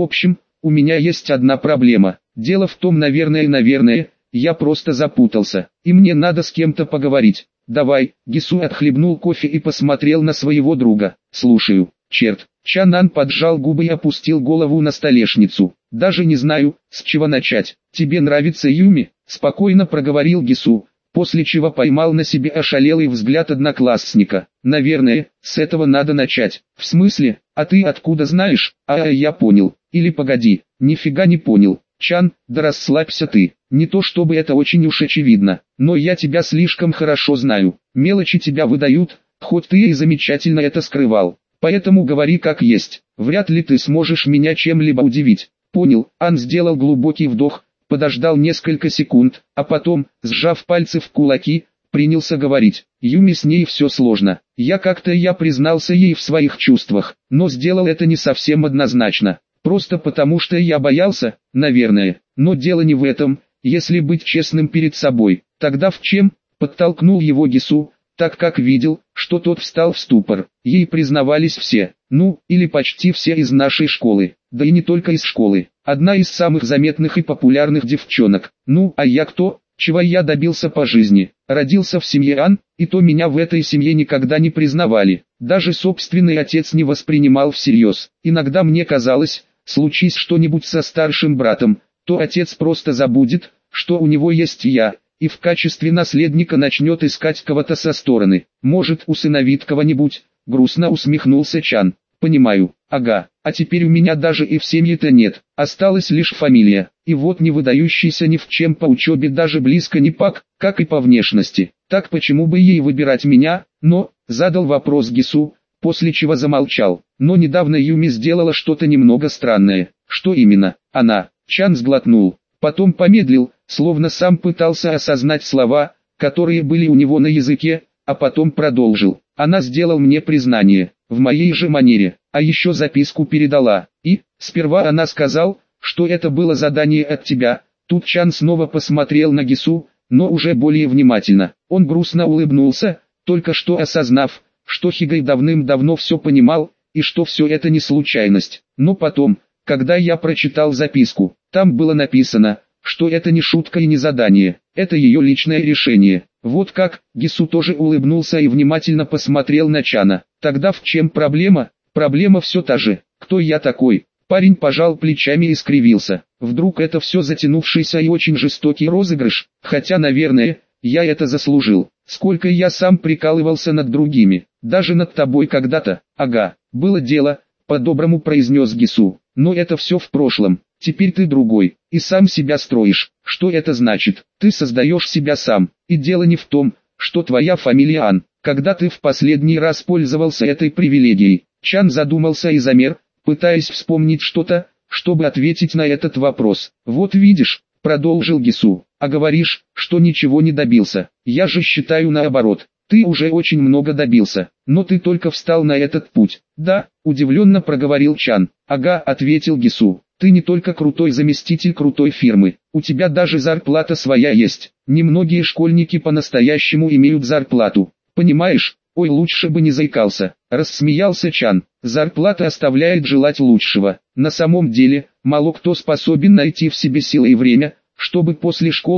меня есть одна проблема. Дело в том, наверное, я просто запутался, и мне надо с кем-то поговорить. Давай». Гису отхлебнул кофе и посмотрел на своего друга. «Слушаю». «Черт». Чанан поджал губы и опустил голову на столешницу. «Даже не знаю, с чего начать. Тебе нравится Юми?» – спокойно проговорил Гису, после чего поймал на себе ошалелый взгляд одноклассника. «Наверное, с этого надо начать». «В смысле? А ты откуда знаешь?» Я понял. Или погоди, нифига не понял. Чан, да расслабься ты. Не то чтобы это очень уж очевидно, но я тебя слишком хорошо знаю. Мелочи тебя выдают, хоть ты и замечательно это скрывал. Поэтому говори как есть. Вряд ли ты сможешь меня чем-либо удивить». «Понял». Ан сделал глубокий вдох, подождал несколько секунд, а потом, сжав пальцы в кулаки, принялся говорить. «Юми, с ней все сложно. Я признался ей в своих чувствах, но сделал это не совсем однозначно. Просто потому что я боялся, наверное. Но дело не в этом, если быть честным перед собой. Тогда в чем?» – подтолкнул его Гису, так как видел, что тот встал в ступор. Ей признавались все, или почти все из нашей школы, да и не только из школы. Одна из самых заметных и популярных девчонок. А я кто? Чего я добился по жизни? Родился в семье Ан, и то меня в этой семье никогда не признавали. Даже собственный отец не воспринимал всерьез. Иногда мне казалось, случись что-нибудь со старшим братом, то отец просто забудет, что у него есть я, и в качестве наследника начнет искать кого-то со стороны. Может, усыновит кого-нибудь?» — грустно усмехнулся Чан. «Понимаю. Ага, а теперь у меня даже и в семье-то нет, осталась лишь фамилия, и вот не выдающийся ни в чем по учебе даже близко не пак, как и по внешности. Так почему бы ей выбирать меня?» Задал вопрос Гису, после чего замолчал. «Но недавно Юми сделала что-то немного странное». «Что именно?» «Она». Чан сглотнул, потом помедлил, словно сам пытался осознать слова, которые были у него на языке, а потом продолжил. «Она сделала мне признание, в моей же манере, а еще записку передала. И, сперва она сказал, что это было задание от тебя». Тут Чан снова посмотрел на Гису, но уже более внимательно. Он грустно улыбнулся, только что осознав, что Хигай давным-давно все понимал, и что все это не случайность. Но потом, когда я прочитал записку, там было написано, что это не шутка и не задание, это ее личное решение. «Вот как?» Гису тоже улыбнулся и внимательно посмотрел на Чана. «Тогда в чем проблема?» «Проблема все та же. Кто я такой?» Парень пожал плечами и скривился. «Вдруг это все затянувшийся и очень жестокий розыгрыш? Хотя, наверное, я это заслужил. Сколько я сам прикалывался над другими, даже над тобой когда-то». «Ага, было дело», — по-доброму произнес Гису. «Но это все в прошлом. Теперь ты другой, и сам себя строишь». «Что это значит?» «Ты создаешь себя сам, и дело не в том, что твоя фамилия Ан. Когда ты в последний раз пользовался этой привилегией?» Чан задумался и замер, пытаясь вспомнить что-то, чтобы ответить на этот вопрос. «Вот видишь», — продолжил Гису, — «а говоришь, что ничего не добился. Я же считаю наоборот. Ты уже очень много добился, но ты только встал на этот путь». «Да», — удивленно проговорил Чан. «Ага», — ответил Гису. «Ты не только крутой заместитель крутой фирмы, у тебя даже зарплата своя есть. Немногие школьники по-настоящему имеют зарплату. Понимаешь?» «Ой, лучше бы не заикался», — рассмеялся Чан. «Зарплата оставляет желать лучшего. На самом деле, мало кто способен найти в себе силы и время, чтобы после школы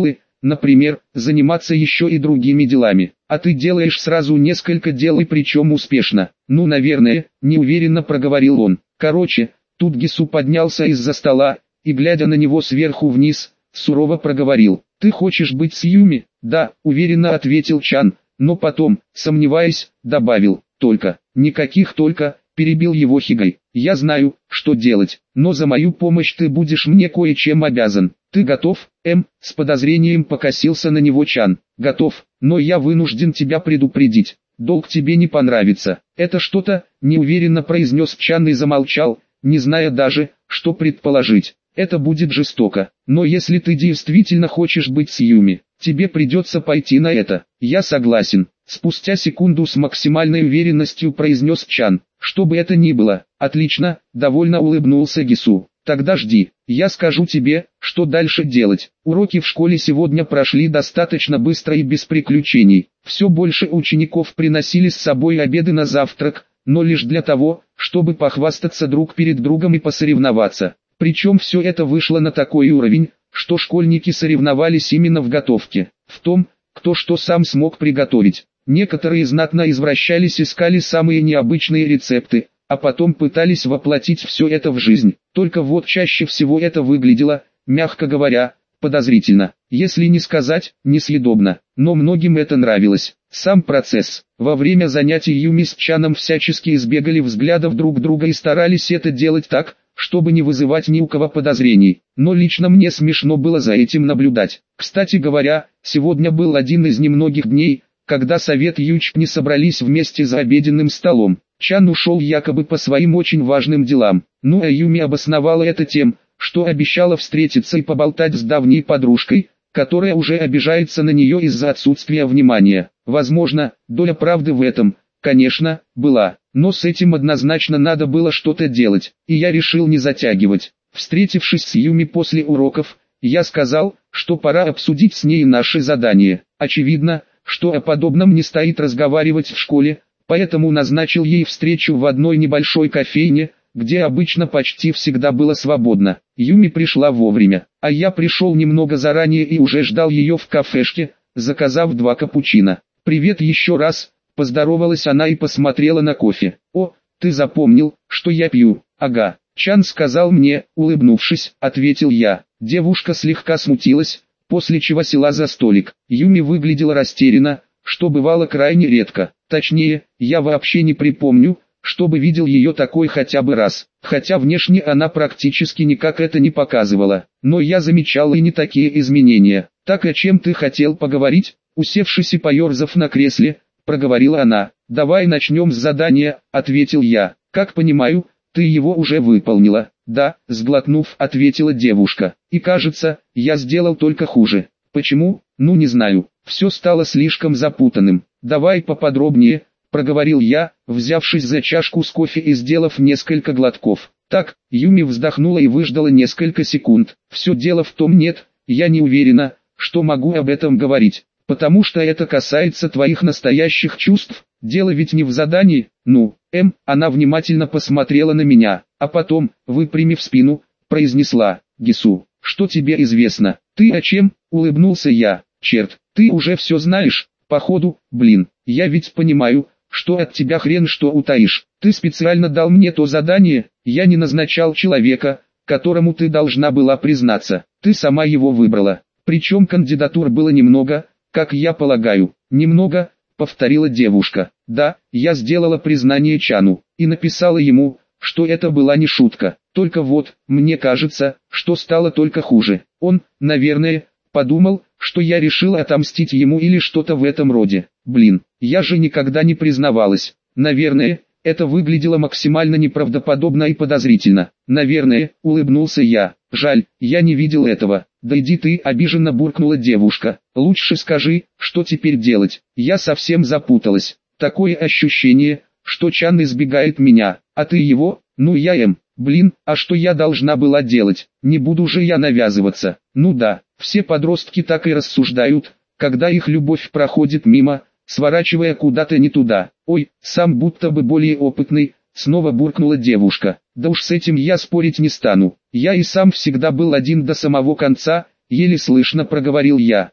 например, заниматься еще и другими делами. А ты делаешь сразу несколько дел и причем успешно. Ну, наверное, неуверенно проговорил он. Короче, тут Гису поднялся из-за стола, и глядя на него сверху вниз, сурово проговорил. Ты хочешь быть с Юми? Да, уверенно ответил Чан, но потом, сомневаясь, добавил. Только, никаких только, перебил его Хигай. Я знаю, что делать, но за мою помощь ты будешь мне кое-чем обязан. Ты готов? С подозрением покосился на него Чан. Готов, но я вынужден тебя предупредить. Долг тебе не понравится. Это что-то, неуверенно произнес Чан и замолчал, не зная даже, что предположить. Это будет жестоко, но если ты действительно хочешь быть с Юми, тебе придется пойти на это. Я согласен. Спустя секунду с максимальной уверенностью произнес Чан. Что бы это ни было, отлично, довольно улыбнулся Гису. Тогда жди, я скажу тебе, что дальше делать. Уроки в школе сегодня прошли достаточно быстро и без приключений. Все больше учеников приносили с собой обеды на завтрак, но лишь для того, чтобы похвастаться друг перед другом и посоревноваться. Причем все это вышло на такой уровень, что школьники соревновались именно в готовке, в том, кто что сам смог приготовить. Некоторые знатно извращались, искали самые необычные рецепты, а потом пытались воплотить все это в жизнь. Только вот чаще всего это выглядело, мягко говоря, подозрительно, если не сказать, несъедобно. Но многим это нравилось. Сам процесс. Во время занятий Юми с Чаном всячески избегали взглядов друг друга и старались это делать так, чтобы не вызывать ни у кого подозрений. Но лично мне смешно было за этим наблюдать. Кстати говоря, сегодня был один из немногих дней, когда совет Ючп не собрались вместе за обеденным столом. Чан ушел якобы по своим очень важным делам. Ну а Юми обосновала это тем, что обещала встретиться и поболтать с давней подружкой, которая уже обижается на нее из-за отсутствия внимания. Возможно, доля правды в этом, конечно, была, но с этим однозначно надо было что-то делать, и я решил не затягивать. Встретившись с Юми после уроков, я сказал, что пора обсудить с ней наши задания. Очевидно, что о подобном не стоит разговаривать в школе, поэтому назначил ей встречу в одной небольшой кофейне, где обычно почти всегда было свободно. Юми пришла вовремя, а я пришел немного заранее и уже ждал ее в кафешке, заказав 2 капучино. «Привет еще раз», — поздоровалась она и посмотрела на кофе. «О, ты запомнил, что я пью?» «Ага, Чан сказал мне», — улыбнувшись, ответил я. Девушка слегка смутилась, после чего села за столик. Юми выглядела растерянно, что бывало крайне редко. Точнее, я вообще не припомню, чтобы видел ее такой хотя бы раз, хотя внешне она практически никак это не показывала. Но я замечал и не такие изменения. «Так о чем ты хотел поговорить?» Усевшись и поерзав на кресле, проговорила она. «Давай начнем с задания», — ответил я. «Как понимаю, ты его уже выполнила?» «Да», — сглотнув, ответила девушка. «И кажется, я сделал только хуже». «Почему?» «Ну не знаю, все стало слишком запутанным». «Давай поподробнее», — проговорил я, взявшись за чашку с кофе и сделав несколько глотков. «Так», — Юми вздохнула и выждала несколько секунд. «Все дело в том, нет, я не уверена, что могу об этом говорить, потому что это касается твоих настоящих чувств, дело ведь не в задании». «Ну, она внимательно посмотрела на меня, а потом, выпрямив спину, произнесла: «Гису, что тебе известно?» «Ты о чем?» — улыбнулся я. «Черт, ты уже все знаешь, походу, блин, я ведь понимаю, что от тебя хрен что утаишь. Ты специально дал мне то задание, я не назначал человека, которому ты должна была признаться, ты сама его выбрала. Причем кандидатур было немного, как я полагаю». «Немного», — повторила девушка. «Да, я сделала признание Чану, и написала ему, что это была не шутка. Только вот, мне кажется, что стало только хуже. Он, наверное, подумал, что я решила отомстить ему или что-то в этом роде. Блин, я же никогда не признавалась. Наверное, это выглядело максимально неправдоподобно и подозрительно. Наверное, улыбнулся я. Жаль, я не видел этого». «Да иди ты», — обиженно буркнула девушка. «Лучше скажи, что теперь делать? Я совсем запуталась. Такое ощущение, что Чан избегает меня, а ты его?» «Ну я блин, а что я должна была делать? Не буду же я навязываться». «Ну да, все подростки так и рассуждают, когда их любовь проходит мимо, сворачивая куда-то не туда». «Ой, сам будто бы более опытный», — снова буркнула девушка. «Да уж с этим я спорить не стану. Я и сам всегда был один до самого конца», — еле слышно проговорил я.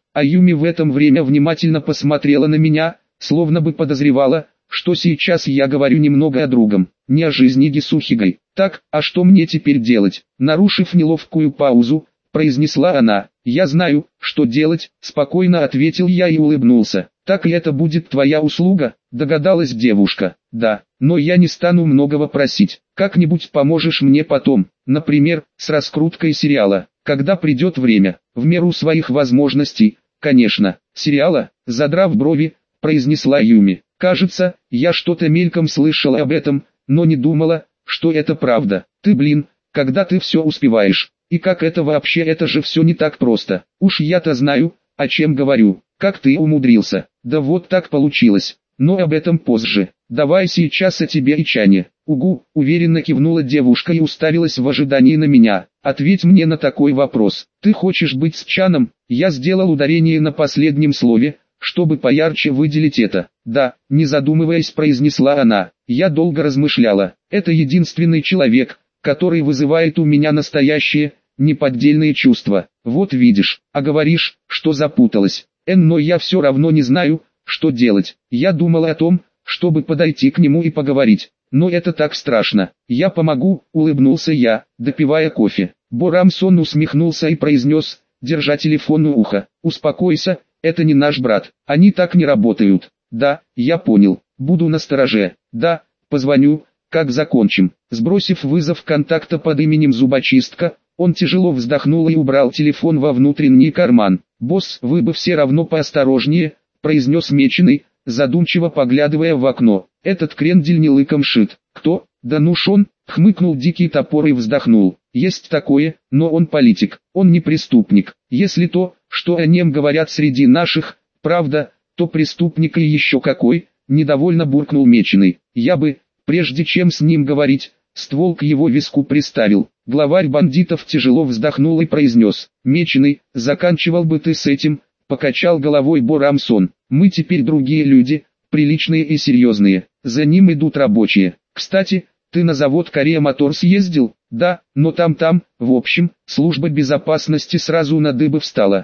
А Юми в это время внимательно посмотрела на меня, словно бы подозревала, что сейчас я говорю немного о другом, не о жизни Гисухигой. Так, а что мне теперь делать? Нарушив неловкую паузу, произнесла она. Я знаю, что делать, спокойно ответил я и улыбнулся. Так и это будет твоя услуга, догадалась девушка. Да, но я не стану многого просить. Как-нибудь поможешь мне потом, например, с раскруткой сериала, когда придет время, в меру своих возможностей, конечно. Сериала, задрав брови, произнесла Юми. Кажется, я что-то мельком слышала об этом, но не думала, что это правда. Ты, блин, когда ты все успеваешь? И как это вообще, это же все не так просто. Уж я-то знаю, о чем говорю. Как ты умудрился? Да вот так получилось. Но об этом позже. Давай сейчас о тебе и Чане. Угу, уверенно кивнула девушка и уставилась в ожидании на меня. Ответь мне на такой вопрос. Ты хочешь быть с Чаном? Я сделал ударение на последнем слове, чтобы поярче выделить это. Да, не задумываясь, произнесла она. Я долго размышляла. Это единственный человек, который вызывает у меня настоящие, неподдельные чувства. Вот видишь, а говоришь, что запуталась. Но я все равно не знаю, что делать. Я думала о том, чтобы подойти к нему и поговорить. Но это так страшно. Я помогу, улыбнулся я, допивая кофе. Борамсон усмехнулся и произнес, держа телефон у уха. Успокойся, это не наш брат. Они так не работают. Да, я понял. Буду настороже. Да, позвоню, как закончим. Сбросив вызов контакта под именем Зубочистка, он тяжело вздохнул и убрал телефон во внутренний карман. «Босс, вы бы все равно поосторожнее», — произнес Меченый, задумчиво поглядывая в окно. «Этот крендель не лыком шит». «Кто?» «Да ну ж он», — хмыкнул Дикий Топор и вздохнул. «Есть такое, но он политик, он не преступник. Если то, что о нем говорят среди наших, правда, то преступник и еще какой», — недовольно буркнул Меченый. «Я бы, прежде чем с ним говорить, ствол к его виску приставил». Главарь бандитов тяжело вздохнул и произнес. «Меченый, заканчивал бы ты с этим», — покачал головой Борамсон. «Мы теперь другие люди, приличные и серьезные, за ним идут рабочие. Кстати, ты на завод Корея Моторс ездил?» «Да, но там, в общем, служба безопасности сразу на дыбы встала».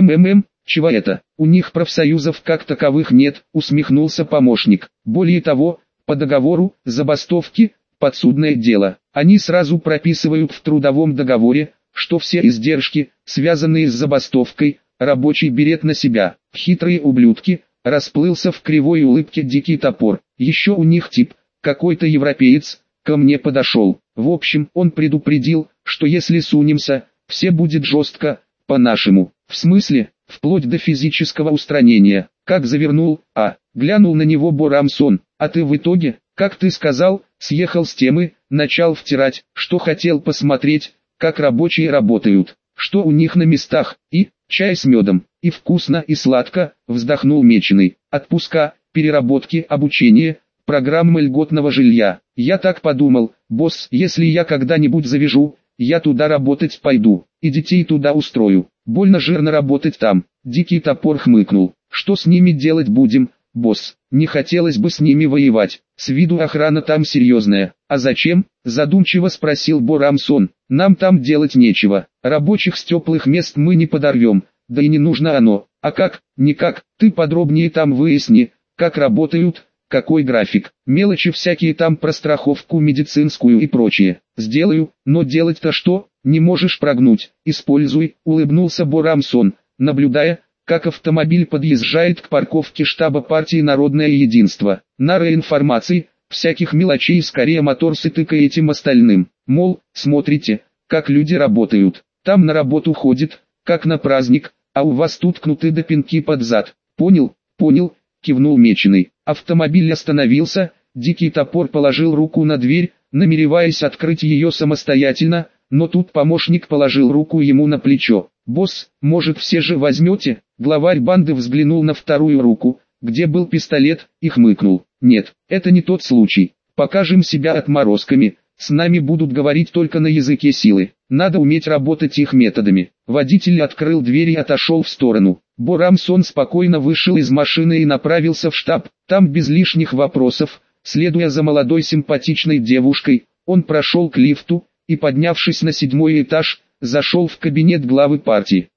Чего это? У них профсоюзов как таковых нет», — усмехнулся помощник. «Более того, по договору, забастовки, подсудное дело. Они сразу прописывают в трудовом договоре, что все издержки, связанные с забастовкой, рабочий берет на себя. Хитрые ублюдки», — расплылся в кривой улыбке Дикий Топор. «Еще у них тип, какой-то европеец, ко мне подошел. В общем, он предупредил, что если сунемся, все будет жестко, по-нашему. В смысле, вплоть до физического устранения. Как завернул, глянул на него Борамсон. А ты в итоге, как ты сказал, съехал с темы, начал втирать, что хотел посмотреть, как рабочие работают, что у них на местах, и чай с медом, и вкусно, и сладко», — вздохнул Меченый. «Отпуска, переработки, обучение, программы льготного жилья. Я так подумал, босс, если я когда-нибудь завяжу, я туда работать пойду, и детей туда устрою. Больно жирно работать там». Дикий Топор хмыкнул. «Что с ними делать будем, босс? Не хотелось бы с ними воевать. С виду охрана там серьезная». «А зачем?» — задумчиво спросил Борамсон. «Нам там делать нечего. Рабочих с теплых мест мы не подорвем, да и не нужно оно. А как? Никак. Ты подробнее там выясни, как работают, какой график, мелочи всякие там про страховку медицинскую и прочее. Сделаю, но делать-то что? Не можешь прогнуть. Используй», — улыбнулся Борамсон, наблюдая, как автомобиль подъезжает к парковке штаба партии «Народное единство». Нара информации, всяких мелочей скорее Моторс и тыкай этим остальным. Мол, смотрите, как люди работают. Там на работу ходит, как на праздник, а у вас тут кнуты да пинки под зад. Понял, кивнул Меченый. Автомобиль остановился, Дикий Топор положил руку на дверь, намереваясь открыть ее самостоятельно, но тут помощник положил руку ему на плечо. «Босс, может все же возьмете?» Главарь банды взглянул на вторую руку, где был пистолет, и хмыкнул. «Нет, это не тот случай. Покажем себя отморозками, с нами будут говорить только на языке силы. Надо уметь работать их методами». Водитель открыл дверь и отошел в сторону. Борамсон спокойно вышел из машины и направился в штаб. Там без лишних вопросов, следуя за молодой симпатичной девушкой, он прошел к лифту и, поднявшись на 7-й этаж, зашел в кабинет главы партии.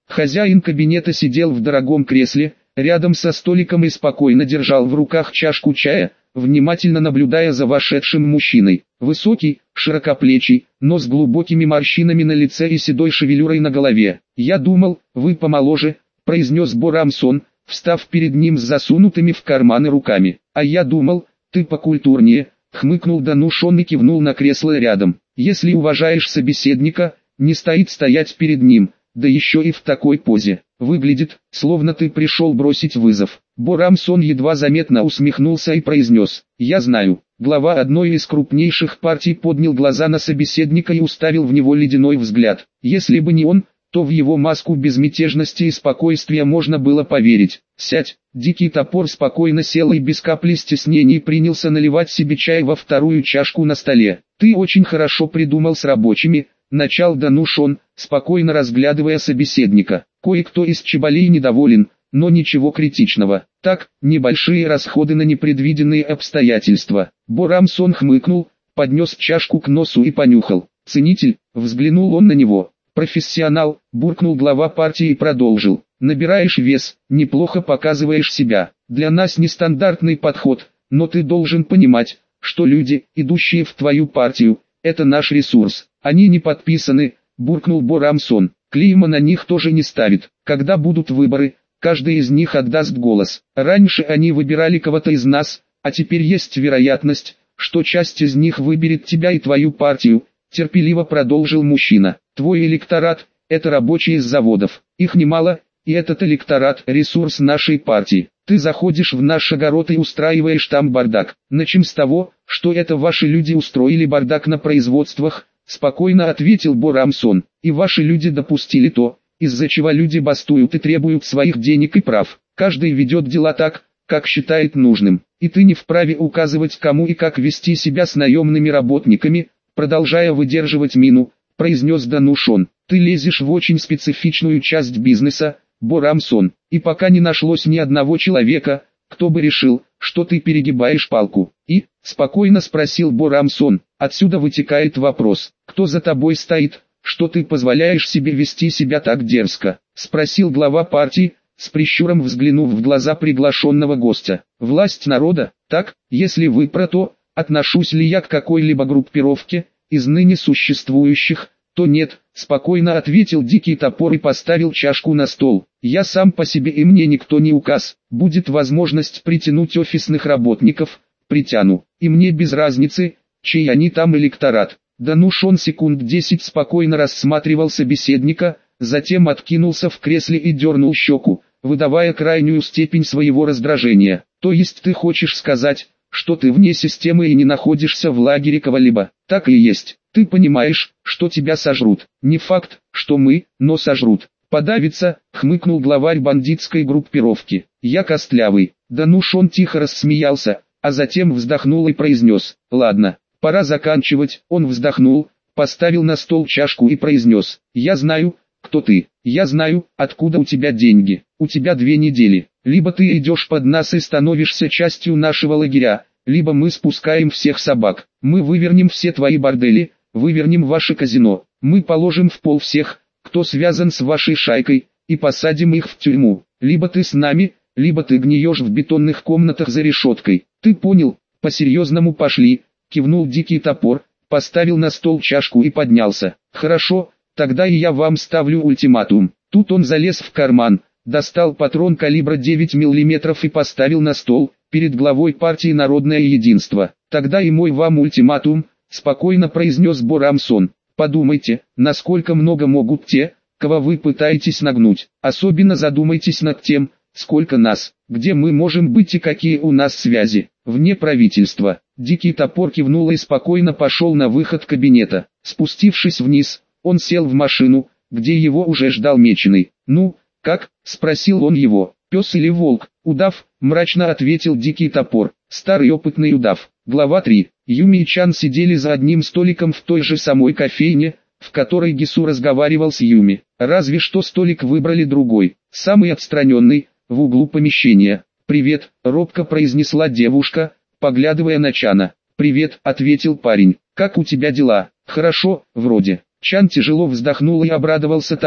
Хозяин кабинета сидел в дорогом кресле, рядом со столиком и спокойно держал в руках чашку чая, внимательно наблюдая за вошедшим мужчиной. Высокий, широкоплечий, но с глубокими морщинами на лице и седой шевелюрой на голове. «Я думал, вы помоложе», — произнес Борамсон, встав перед ним с засунутыми в карманы руками. «А я думал, ты покультурнее», — хмыкнул Данушон и кивнул на кресло рядом. «Если уважаешь собеседника, не стоит стоять перед ним, да еще и в такой позе. Выглядит, словно ты пришел бросить вызов». Борамсон едва заметно усмехнулся и произнес: «Я знаю». Глава одной из крупнейших партий поднял глаза на собеседника и уставил в него ледяной взгляд. Если бы не он, то в его маску безмятежности и спокойствия можно было поверить. «Сядь». Дикий топор спокойно сел и без капли стеснений принялся наливать себе чай во вторую чашку на столе. «Ты очень хорошо придумал с рабочими», — начал Данушон, спокойно разглядывая собеседника. «Кое-кто из чеболей недоволен, но ничего критичного. Так, небольшие расходы на непредвиденные обстоятельства». Борамсон хмыкнул, поднес чашку к носу и понюхал. «Ценитель», — взглянул он на него. «Профессионал», — буркнул глава партии и продолжил. «Набираешь вес, неплохо показываешь себя. Для нас нестандартный подход, но ты должен понимать, что люди, идущие в твою партию, это наш ресурс. Они не подписаны», — буркнул Борамсон. «Клейма на них тоже не ставит. Когда будут выборы, каждый из них отдаст голос. Раньше они выбирали кого-то из нас, а теперь есть вероятность, что часть из них выберет тебя и твою партию», — терпеливо продолжил мужчина. «Твой электорат – это рабочие с заводов. Их немало, и этот электорат – ресурс нашей партии. Ты заходишь в наш огород и устраиваешь там бардак. Начнем с того, что это ваши люди устроили бардак на производствах», – спокойно ответил Борамсон. «И ваши люди допустили то, из-за чего люди бастуют и требуют своих денег и прав. Каждый ведет дела так, как считает нужным. И ты не вправе указывать, кому и как вести себя с наемными работниками», продолжая выдерживать мину, произнес Данушон. «Ты лезешь в очень специфичную часть бизнеса, Борамсон, и пока не нашлось ни одного человека, кто бы решил, что ты перегибаешь палку». «И?» – спокойно спросил Борамсон. «Отсюда вытекает вопрос, кто за тобой стоит, что ты позволяешь себе вести себя так дерзко?» – спросил глава партии, с прищуром взглянув в глаза приглашенного гостя. «Власть народа, так? Если вы про то, отношусь ли я к какой-либо группировке из ныне существующих, то нет», — спокойно ответил Дикий топор и поставил чашку на стол. «Я сам по себе и мне никто не указ. Будет возможность притянуть офисных работников, притяну. И мне без разницы, чей они там электорат». Данушон секунд 10 спокойно рассматривал собеседника, затем откинулся в кресле и дернул щеку, выдавая крайнюю степень своего раздражения. «То есть ты хочешь сказать, что ты вне системы и не находишься в лагере кого-либо?» «Так и есть. Ты понимаешь, что тебя сожрут. Не факт, что мы, но сожрут». «Подавится», — хмыкнул главарь бандитской группировки. «Я костлявый». Данушон тихо рассмеялся, а затем вздохнул и произнес: «Ладно, пора заканчивать». Он вздохнул, поставил на стол чашку и произнес: «Я знаю, кто ты. Я знаю, откуда у тебя деньги. У тебя 2 недели. Либо ты идешь под нас и становишься частью нашего лагеря, либо мы спускаем всех собак. Мы вывернем все твои бордели, вывернем ваше казино. Мы положим в пол всех, кто связан с вашей шайкой, и посадим их в тюрьму. Либо ты с нами, либо ты гниешь в бетонных комнатах за решеткой. Ты понял? По-серьезному пошли», — кивнул Дикий топор, поставил на стол чашку и поднялся. «Хорошо, тогда и я вам ставлю ультиматум». Тут он залез в карман, достал патрон калибра 9 мм и поставил на стол, перед главой партии «Народное единство». «Тогда и мой вам ультиматум», — спокойно произнес Борамсон. «Подумайте, насколько много могут те, кого вы пытаетесь нагнуть. Особенно задумайтесь над тем, сколько нас, где мы можем быть и какие у нас связи, вне правительства». Дикий топор кивнул и спокойно пошел на выход кабинета. Спустившись вниз, он сел в машину, где его уже ждал Меченый. «Ну, как?» — спросил он его. «Пес или волк?» «Удав», — мрачно ответил Дикий топор. «Старый опытный удав». Глава 3. Юми и Чан сидели за одним столиком в той же самой кофейне, в которой Гису разговаривал с Юми. Разве что столик выбрали другой, самый отстраненный, в углу помещения. «Привет», — робко произнесла девушка, поглядывая на Чана. «Привет», — ответил парень. «Как у тебя дела?» «Хорошо, вроде». Чан тяжело вздохнул и обрадовался тому,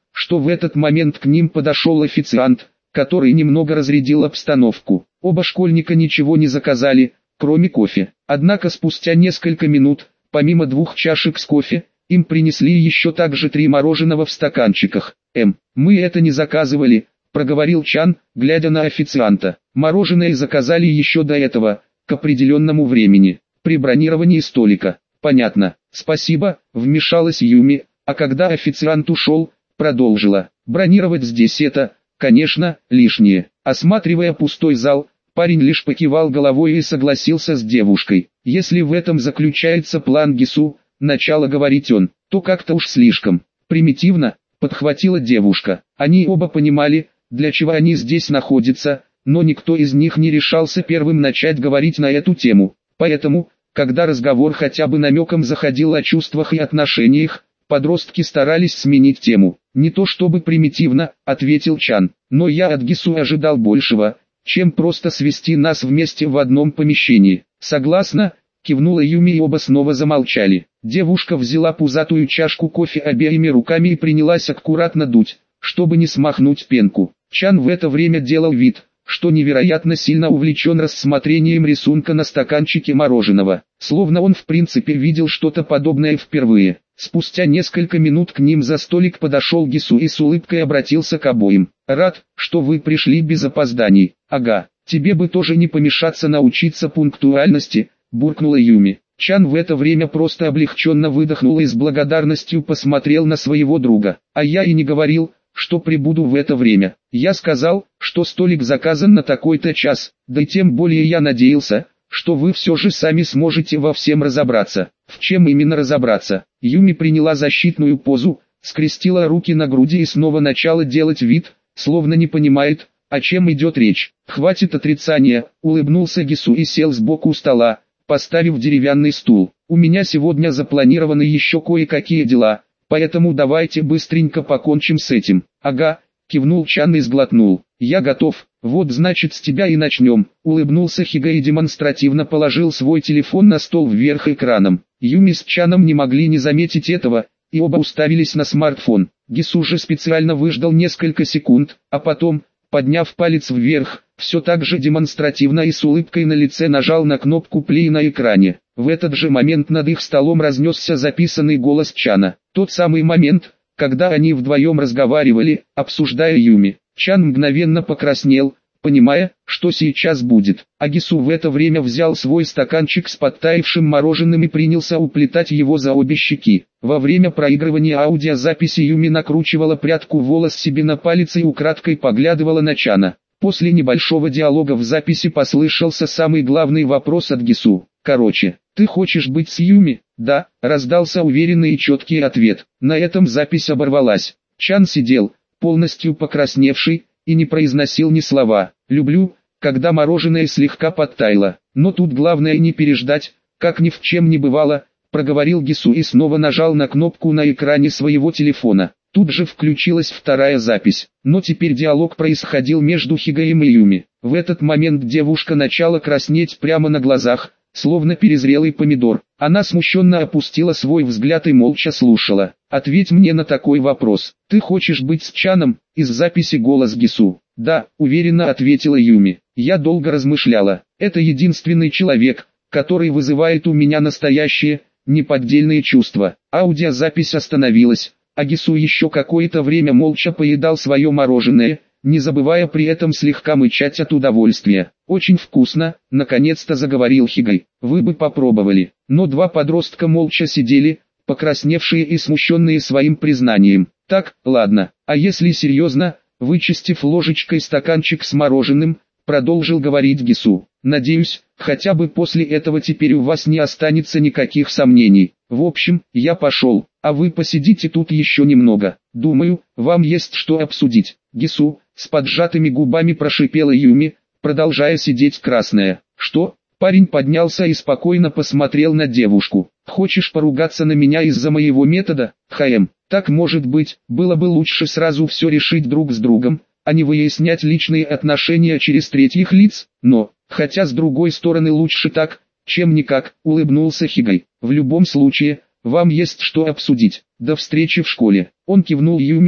что в этот момент к ним подошел официант, который немного разрядил обстановку. Оба школьника ничего не заказали, кроме кофе. Однако спустя несколько минут, помимо 2 чашек с кофе, им принесли еще также 3 мороженого в стаканчиках. Мы это не заказывали, проговорил Чан, глядя на официанта. Мороженое заказали еще до этого, к определенному времени, при бронировании столика. Понятно, спасибо, вмешалась Юми, а когда официант ушел, продолжила. Бронировать здесь это, конечно, лишнее. Осматривая пустой зал, парень лишь покивал головой и согласился с девушкой. Если в этом заключается план Гису, начало говорить он, то как-то уж слишком примитивно, подхватила девушка. Они оба понимали, для чего они здесь находятся, но никто из них не решался первым начать говорить на эту тему. Поэтому, когда разговор хотя бы намеком заходил о чувствах и отношениях, подростки старались сменить тему. «Не то чтобы примитивно», — ответил Чан, — «но я от Гису ожидал большего, чем просто свести нас вместе в одном помещении». «Согласна», — кивнула Юми, и оба снова замолчали. Девушка взяла пузатую чашку кофе обеими руками и принялась аккуратно дуть, чтобы не смахнуть пенку. Чан в это время делал вид, что невероятно сильно увлечен рассмотрением рисунка на стаканчике мороженого, словно он в принципе видел что-то подобное впервые. Спустя несколько минут к ним за столик подошел Гису и с улыбкой обратился к обоим. «Рад, что вы пришли без опозданий». «Ага, тебе бы тоже не помешаться научиться пунктуальности», — буркнула Юми. Чан в это время просто облегченно выдохнул и с благодарностью посмотрел на своего друга. «А я и не говорил, что прибуду в это время. Я сказал, что столик заказан на такой-то час, да и тем более я надеялся, что вы все же сами сможете во всем разобраться». «В чем именно разобраться?» Юми приняла защитную позу, скрестила руки на груди и снова начала делать вид, словно не понимает, о чем идет речь. «Хватит отрицания», — улыбнулся Гису и сел сбоку стола, поставив деревянный стул. «У меня сегодня запланированы еще кое-какие дела, поэтому давайте быстренько покончим с этим». «Ага», — кивнул Чан и сглотнул. «Я готов, вот значит с тебя и начнем», — улыбнулся Хига и демонстративно положил свой телефон на стол вверх экраном. Юми с Чаном не могли не заметить этого, и оба уставились на смартфон. Гису же специально выждал несколько секунд, а потом, подняв палец вверх, все так же демонстративно и с улыбкой на лице нажал на кнопку плей на экране. В этот же момент над их столом разнесся записанный голос Чана. Тот самый момент, когда они вдвоем разговаривали, обсуждая Юми. Чан мгновенно покраснел, понимая, что сейчас будет. А Гису в это время взял свой стаканчик с подтаявшим мороженым и принялся уплетать его за обе щеки. Во время проигрывания аудиозаписи Юми накручивала прядку волос себе на палец и украдкой поглядывала на Чана. После небольшого диалога в записи послышался самый главный вопрос от Гису. «Короче, ты хочешь быть с Юми?» «Да», раздался уверенный и четкий ответ. На этом запись оборвалась. Чан сидел, полностью покрасневший, и не произносил ни слова. «Люблю, когда мороженое слегка подтаяло, но тут главное не переждать, как ни в чем не бывало», проговорил Гису и снова нажал на кнопку на экране своего телефона. Тут же включилась вторая запись, но теперь диалог происходил между Хигаем и Юми. В этот момент девушка начала краснеть прямо на глазах, словно перезрелый помидор. Она смущенно опустила свой взгляд и молча слушала. «Ответь мне на такой вопрос. Ты хочешь быть с Чаном?» Из записи голос Гису. «Да», уверенно ответила Юми. «Я долго размышляла. Это единственный человек, который вызывает у меня настоящие, неподдельные чувства». Аудиозапись остановилась, а Гису еще какое-то время молча поедал свое мороженое, не забывая при этом слегка мычать от удовольствия. «Очень вкусно», — наконец-то заговорил Хигай. «Вы бы попробовали». Но два подростка молча сидели, покрасневшие и смущенные своим признанием. «Так, ладно, а если серьезно?» Вычистив ложечкой стаканчик с мороженым, продолжил говорить Гису. «Надеюсь, хотя бы после этого теперь у вас не останется никаких сомнений. В общем, я пошел, а вы посидите тут еще немного. Думаю, вам есть что обсудить». «Гису», с поджатыми губами прошипела Юми, продолжая сидеть красная. «Что?» Парень поднялся и спокойно посмотрел на девушку. «Хочешь поругаться на меня из-за моего метода, ХМ? Так может быть, было бы лучше сразу все решить друг с другом, а не выяснять личные отношения через третьих лиц, но, хотя с другой стороны лучше так, чем никак», улыбнулся Хигай. «В любом случае, вам есть что обсудить. До встречи в школе». Он кивнул Юми,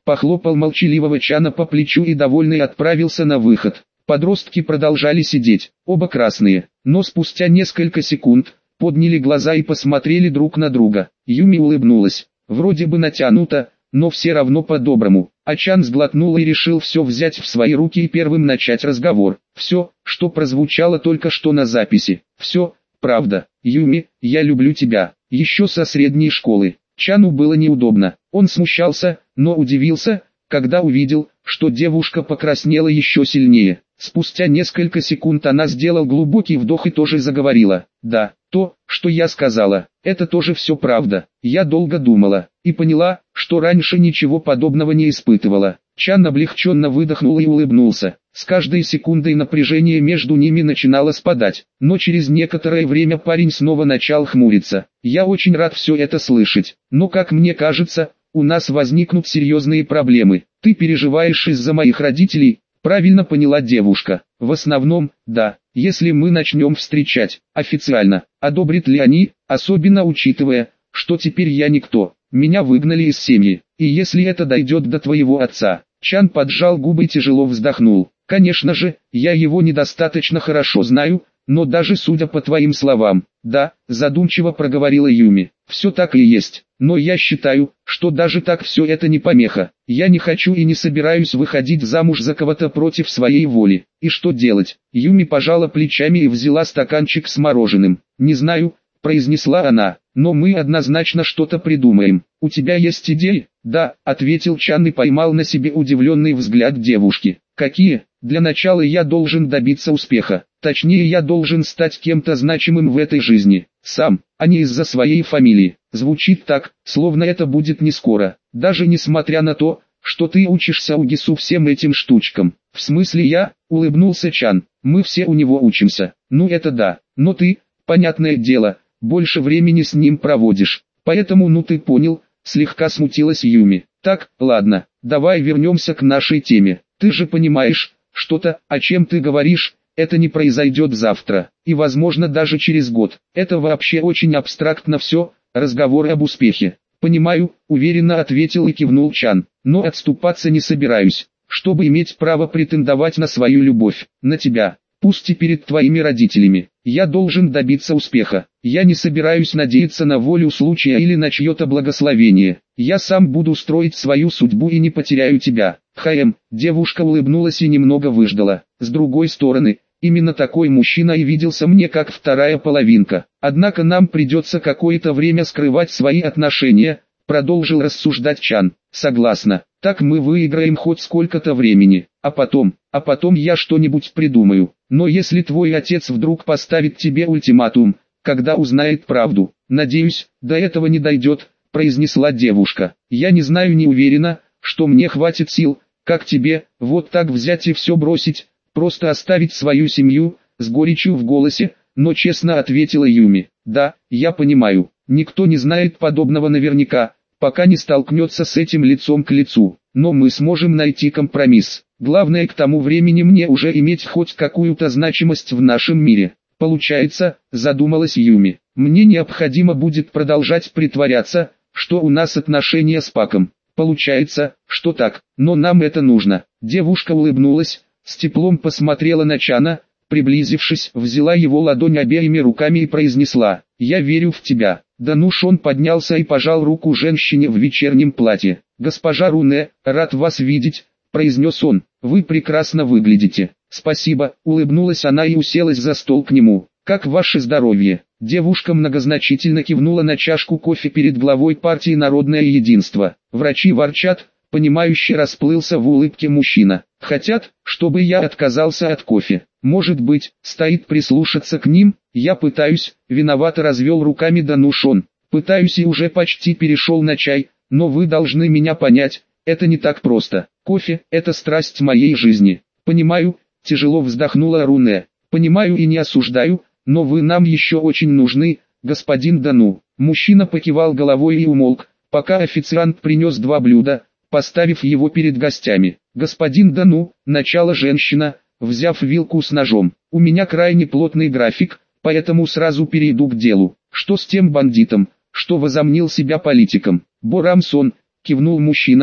похлопал молчаливого Чана по плечу и довольный отправился на выход. Подростки продолжали сидеть, оба красные, но спустя несколько секунд, подняли глаза и посмотрели друг на друга. Юми улыбнулась, вроде бы натянуто, но все равно по-доброму. А Чан сглотнул и решил все взять в свои руки и первым начать разговор. Все, что прозвучало только что на записи. Все, правда. Юми, я люблю тебя. Еще со средней школы. Чану было неудобно. Он смущался, но удивился, когда увидел, что девушка покраснела еще сильнее. Спустя несколько секунд она сделала глубокий вдох и тоже заговорила. Да, то, что я сказала, это тоже все правда. Я долго думала, и поняла, что раньше ничего подобного не испытывала. Чан облегченно выдохнул и улыбнулся. С каждой секундой напряжение между ними начинало спадать, но через некоторое время парень снова начал хмуриться. Я очень рад все это слышать, но как мне кажется, у нас возникнут серьезные проблемы. Ты переживаешь из-за моих родителей? Правильно поняла девушка. В основном, да. Если мы начнем встречать официально, одобрят ли они, особенно учитывая, что теперь я никто. Меня выгнали из семьи. И если это дойдет до твоего отца? Чан поджал губы и тяжело вздохнул. Конечно же, я его недостаточно хорошо знаю, но даже судя по твоим словам, да, задумчиво проговорила Юми. Все так и есть. Но я считаю, что даже так все это не помеха. Я не хочу и не собираюсь выходить замуж за кого-то против своей воли. И что делать? Юми пожала плечами и взяла стаканчик с мороженым. Не знаю, произнесла она, но мы однозначно что-то придумаем. У тебя есть идеи? Да, ответил Чан и поймал на себе удивленный взгляд девушки. Какие? Для начала я должен добиться успеха. Точнее, я должен стать кем-то значимым в этой жизни. Сам, а не из-за своей фамилии. Звучит так, словно это будет не скоро. Даже несмотря на то, что ты учишься у Гису всем этим штучкам. В смысле я? Улыбнулся Чан. Мы все у него учимся. Ну это да. Но ты, понятное дело, больше времени с ним проводишь. Поэтому ну ты понял, слегка смутилась Юми. Так, ладно, давай вернемся к нашей теме. Ты же понимаешь, что-то, о чем ты говоришь, это не произойдет завтра, и возможно даже через год. Это вообще очень абстрактно все, разговоры об успехе. Понимаю, уверенно ответил и кивнул Чан, но отступаться не собираюсь, чтобы иметь право претендовать на свою любовь, на тебя, пусть и перед твоими родителями. Я должен добиться успеха. Я не собираюсь надеяться на волю случая или на чье-то благословение. Я сам буду строить свою судьбу и не потеряю тебя. Девушка улыбнулась и немного выждала. С другой стороны, именно такой мужчина и виделся мне как вторая половинка. Однако нам придется какое-то время скрывать свои отношения, продолжил рассуждать Чан. Согласна, так мы выиграем хоть сколько-то времени, а потом я что-нибудь придумаю. Но если твой отец вдруг поставит тебе ультиматум, когда узнает правду, надеюсь, до этого не дойдет, произнесла девушка. Я не знаю, не уверена, что мне хватит сил, как тебе, вот так взять и все бросить, просто оставить свою семью, с горечью в голосе, но честно ответила Юми. Да, я понимаю, никто не знает подобного наверняка, пока не столкнется с этим лицом к лицу, но мы сможем найти компромисс. Главное, к тому времени мне уже иметь хоть какую-то значимость в нашем мире. Получается, задумалась Юми, мне необходимо будет продолжать притворяться, что у нас отношения с Паком. Получается, что так, но нам это нужно. Девушка улыбнулась, с теплом посмотрела на Чана, приблизившись, взяла его ладонь обеими руками и произнесла: «Я верю в тебя». Данушон поднялся и пожал руку женщине в вечернем платье. «Госпожа Руне, рад вас видеть», — произнес он, — «вы прекрасно выглядите». «Спасибо», — улыбнулась она и уселась за стол к нему. «Как ваше здоровье?» Девушка многозначительно кивнула на чашку кофе перед главой партии «Народное единство». «Врачи ворчат», — понимающе расплылся в улыбке мужчина. «Хотят, чтобы я отказался от кофе. Может быть, стоит прислушаться к ним? Я пытаюсь», — виновато развел руками Данушон. «Пытаюсь и уже почти перешел на чай, но вы должны меня понять, это не так просто. Кофе — это страсть моей жизни». «Понимаю», — тяжело вздохнула Руне. «Понимаю и не осуждаю, но вы нам еще очень нужны, господин Дану». Мужчина покивал головой и умолк, пока официант принес 2 блюда, поставив его перед гостями. «Господин Дану», — начала женщина, взяв вилку с ножом. «У меня крайне плотный график, поэтому сразу перейду к делу. Что с тем бандитом, что возомнил себя политиком?» «Борамсон», — кивнул мужчина,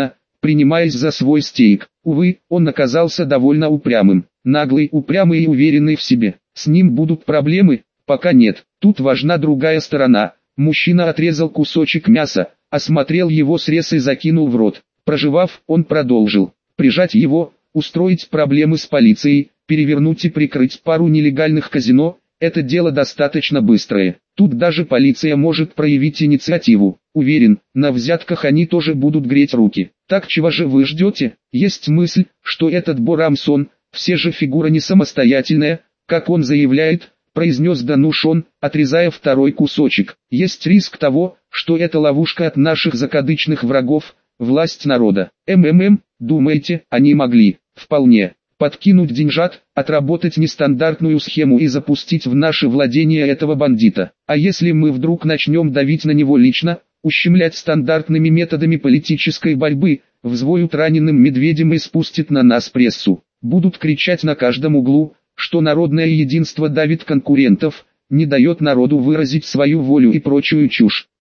принимаясь за свой стейк. Увы, он оказался довольно упрямым. Наглый, упрямый и уверенный в себе. С ним будут проблемы? Пока нет. Тут важна другая сторона. Мужчина отрезал кусочек мяса, осмотрел его срез и закинул в рот. Прожевав, он продолжил. Прижать его, устроить проблемы с полицией, перевернуть и прикрыть пару нелегальных казино – это дело достаточно быстрое. Тут даже полиция может проявить инициативу. Уверен, на взятках они тоже будут греть руки. Так чего же вы ждете? Есть мысль, что этот Борамсон, все же фигура не самостоятельная, как он заявляет, произнес Данушон, отрезая второй кусочек. Есть риск того, что это ловушка от наших закадычных врагов, власть народа. Думаете, они могли? Вполне. Подкинуть деньжат, отработать нестандартную схему и запустить в наше владение этого бандита. А если мы вдруг начнем давить на него лично, ущемлять стандартными методами политической борьбы, взвоют раненым медведем и спустят на нас прессу. Будут кричать на каждом углу, что народное единство давит конкурентов, не дает народу выразить свою волю и прочую чушь.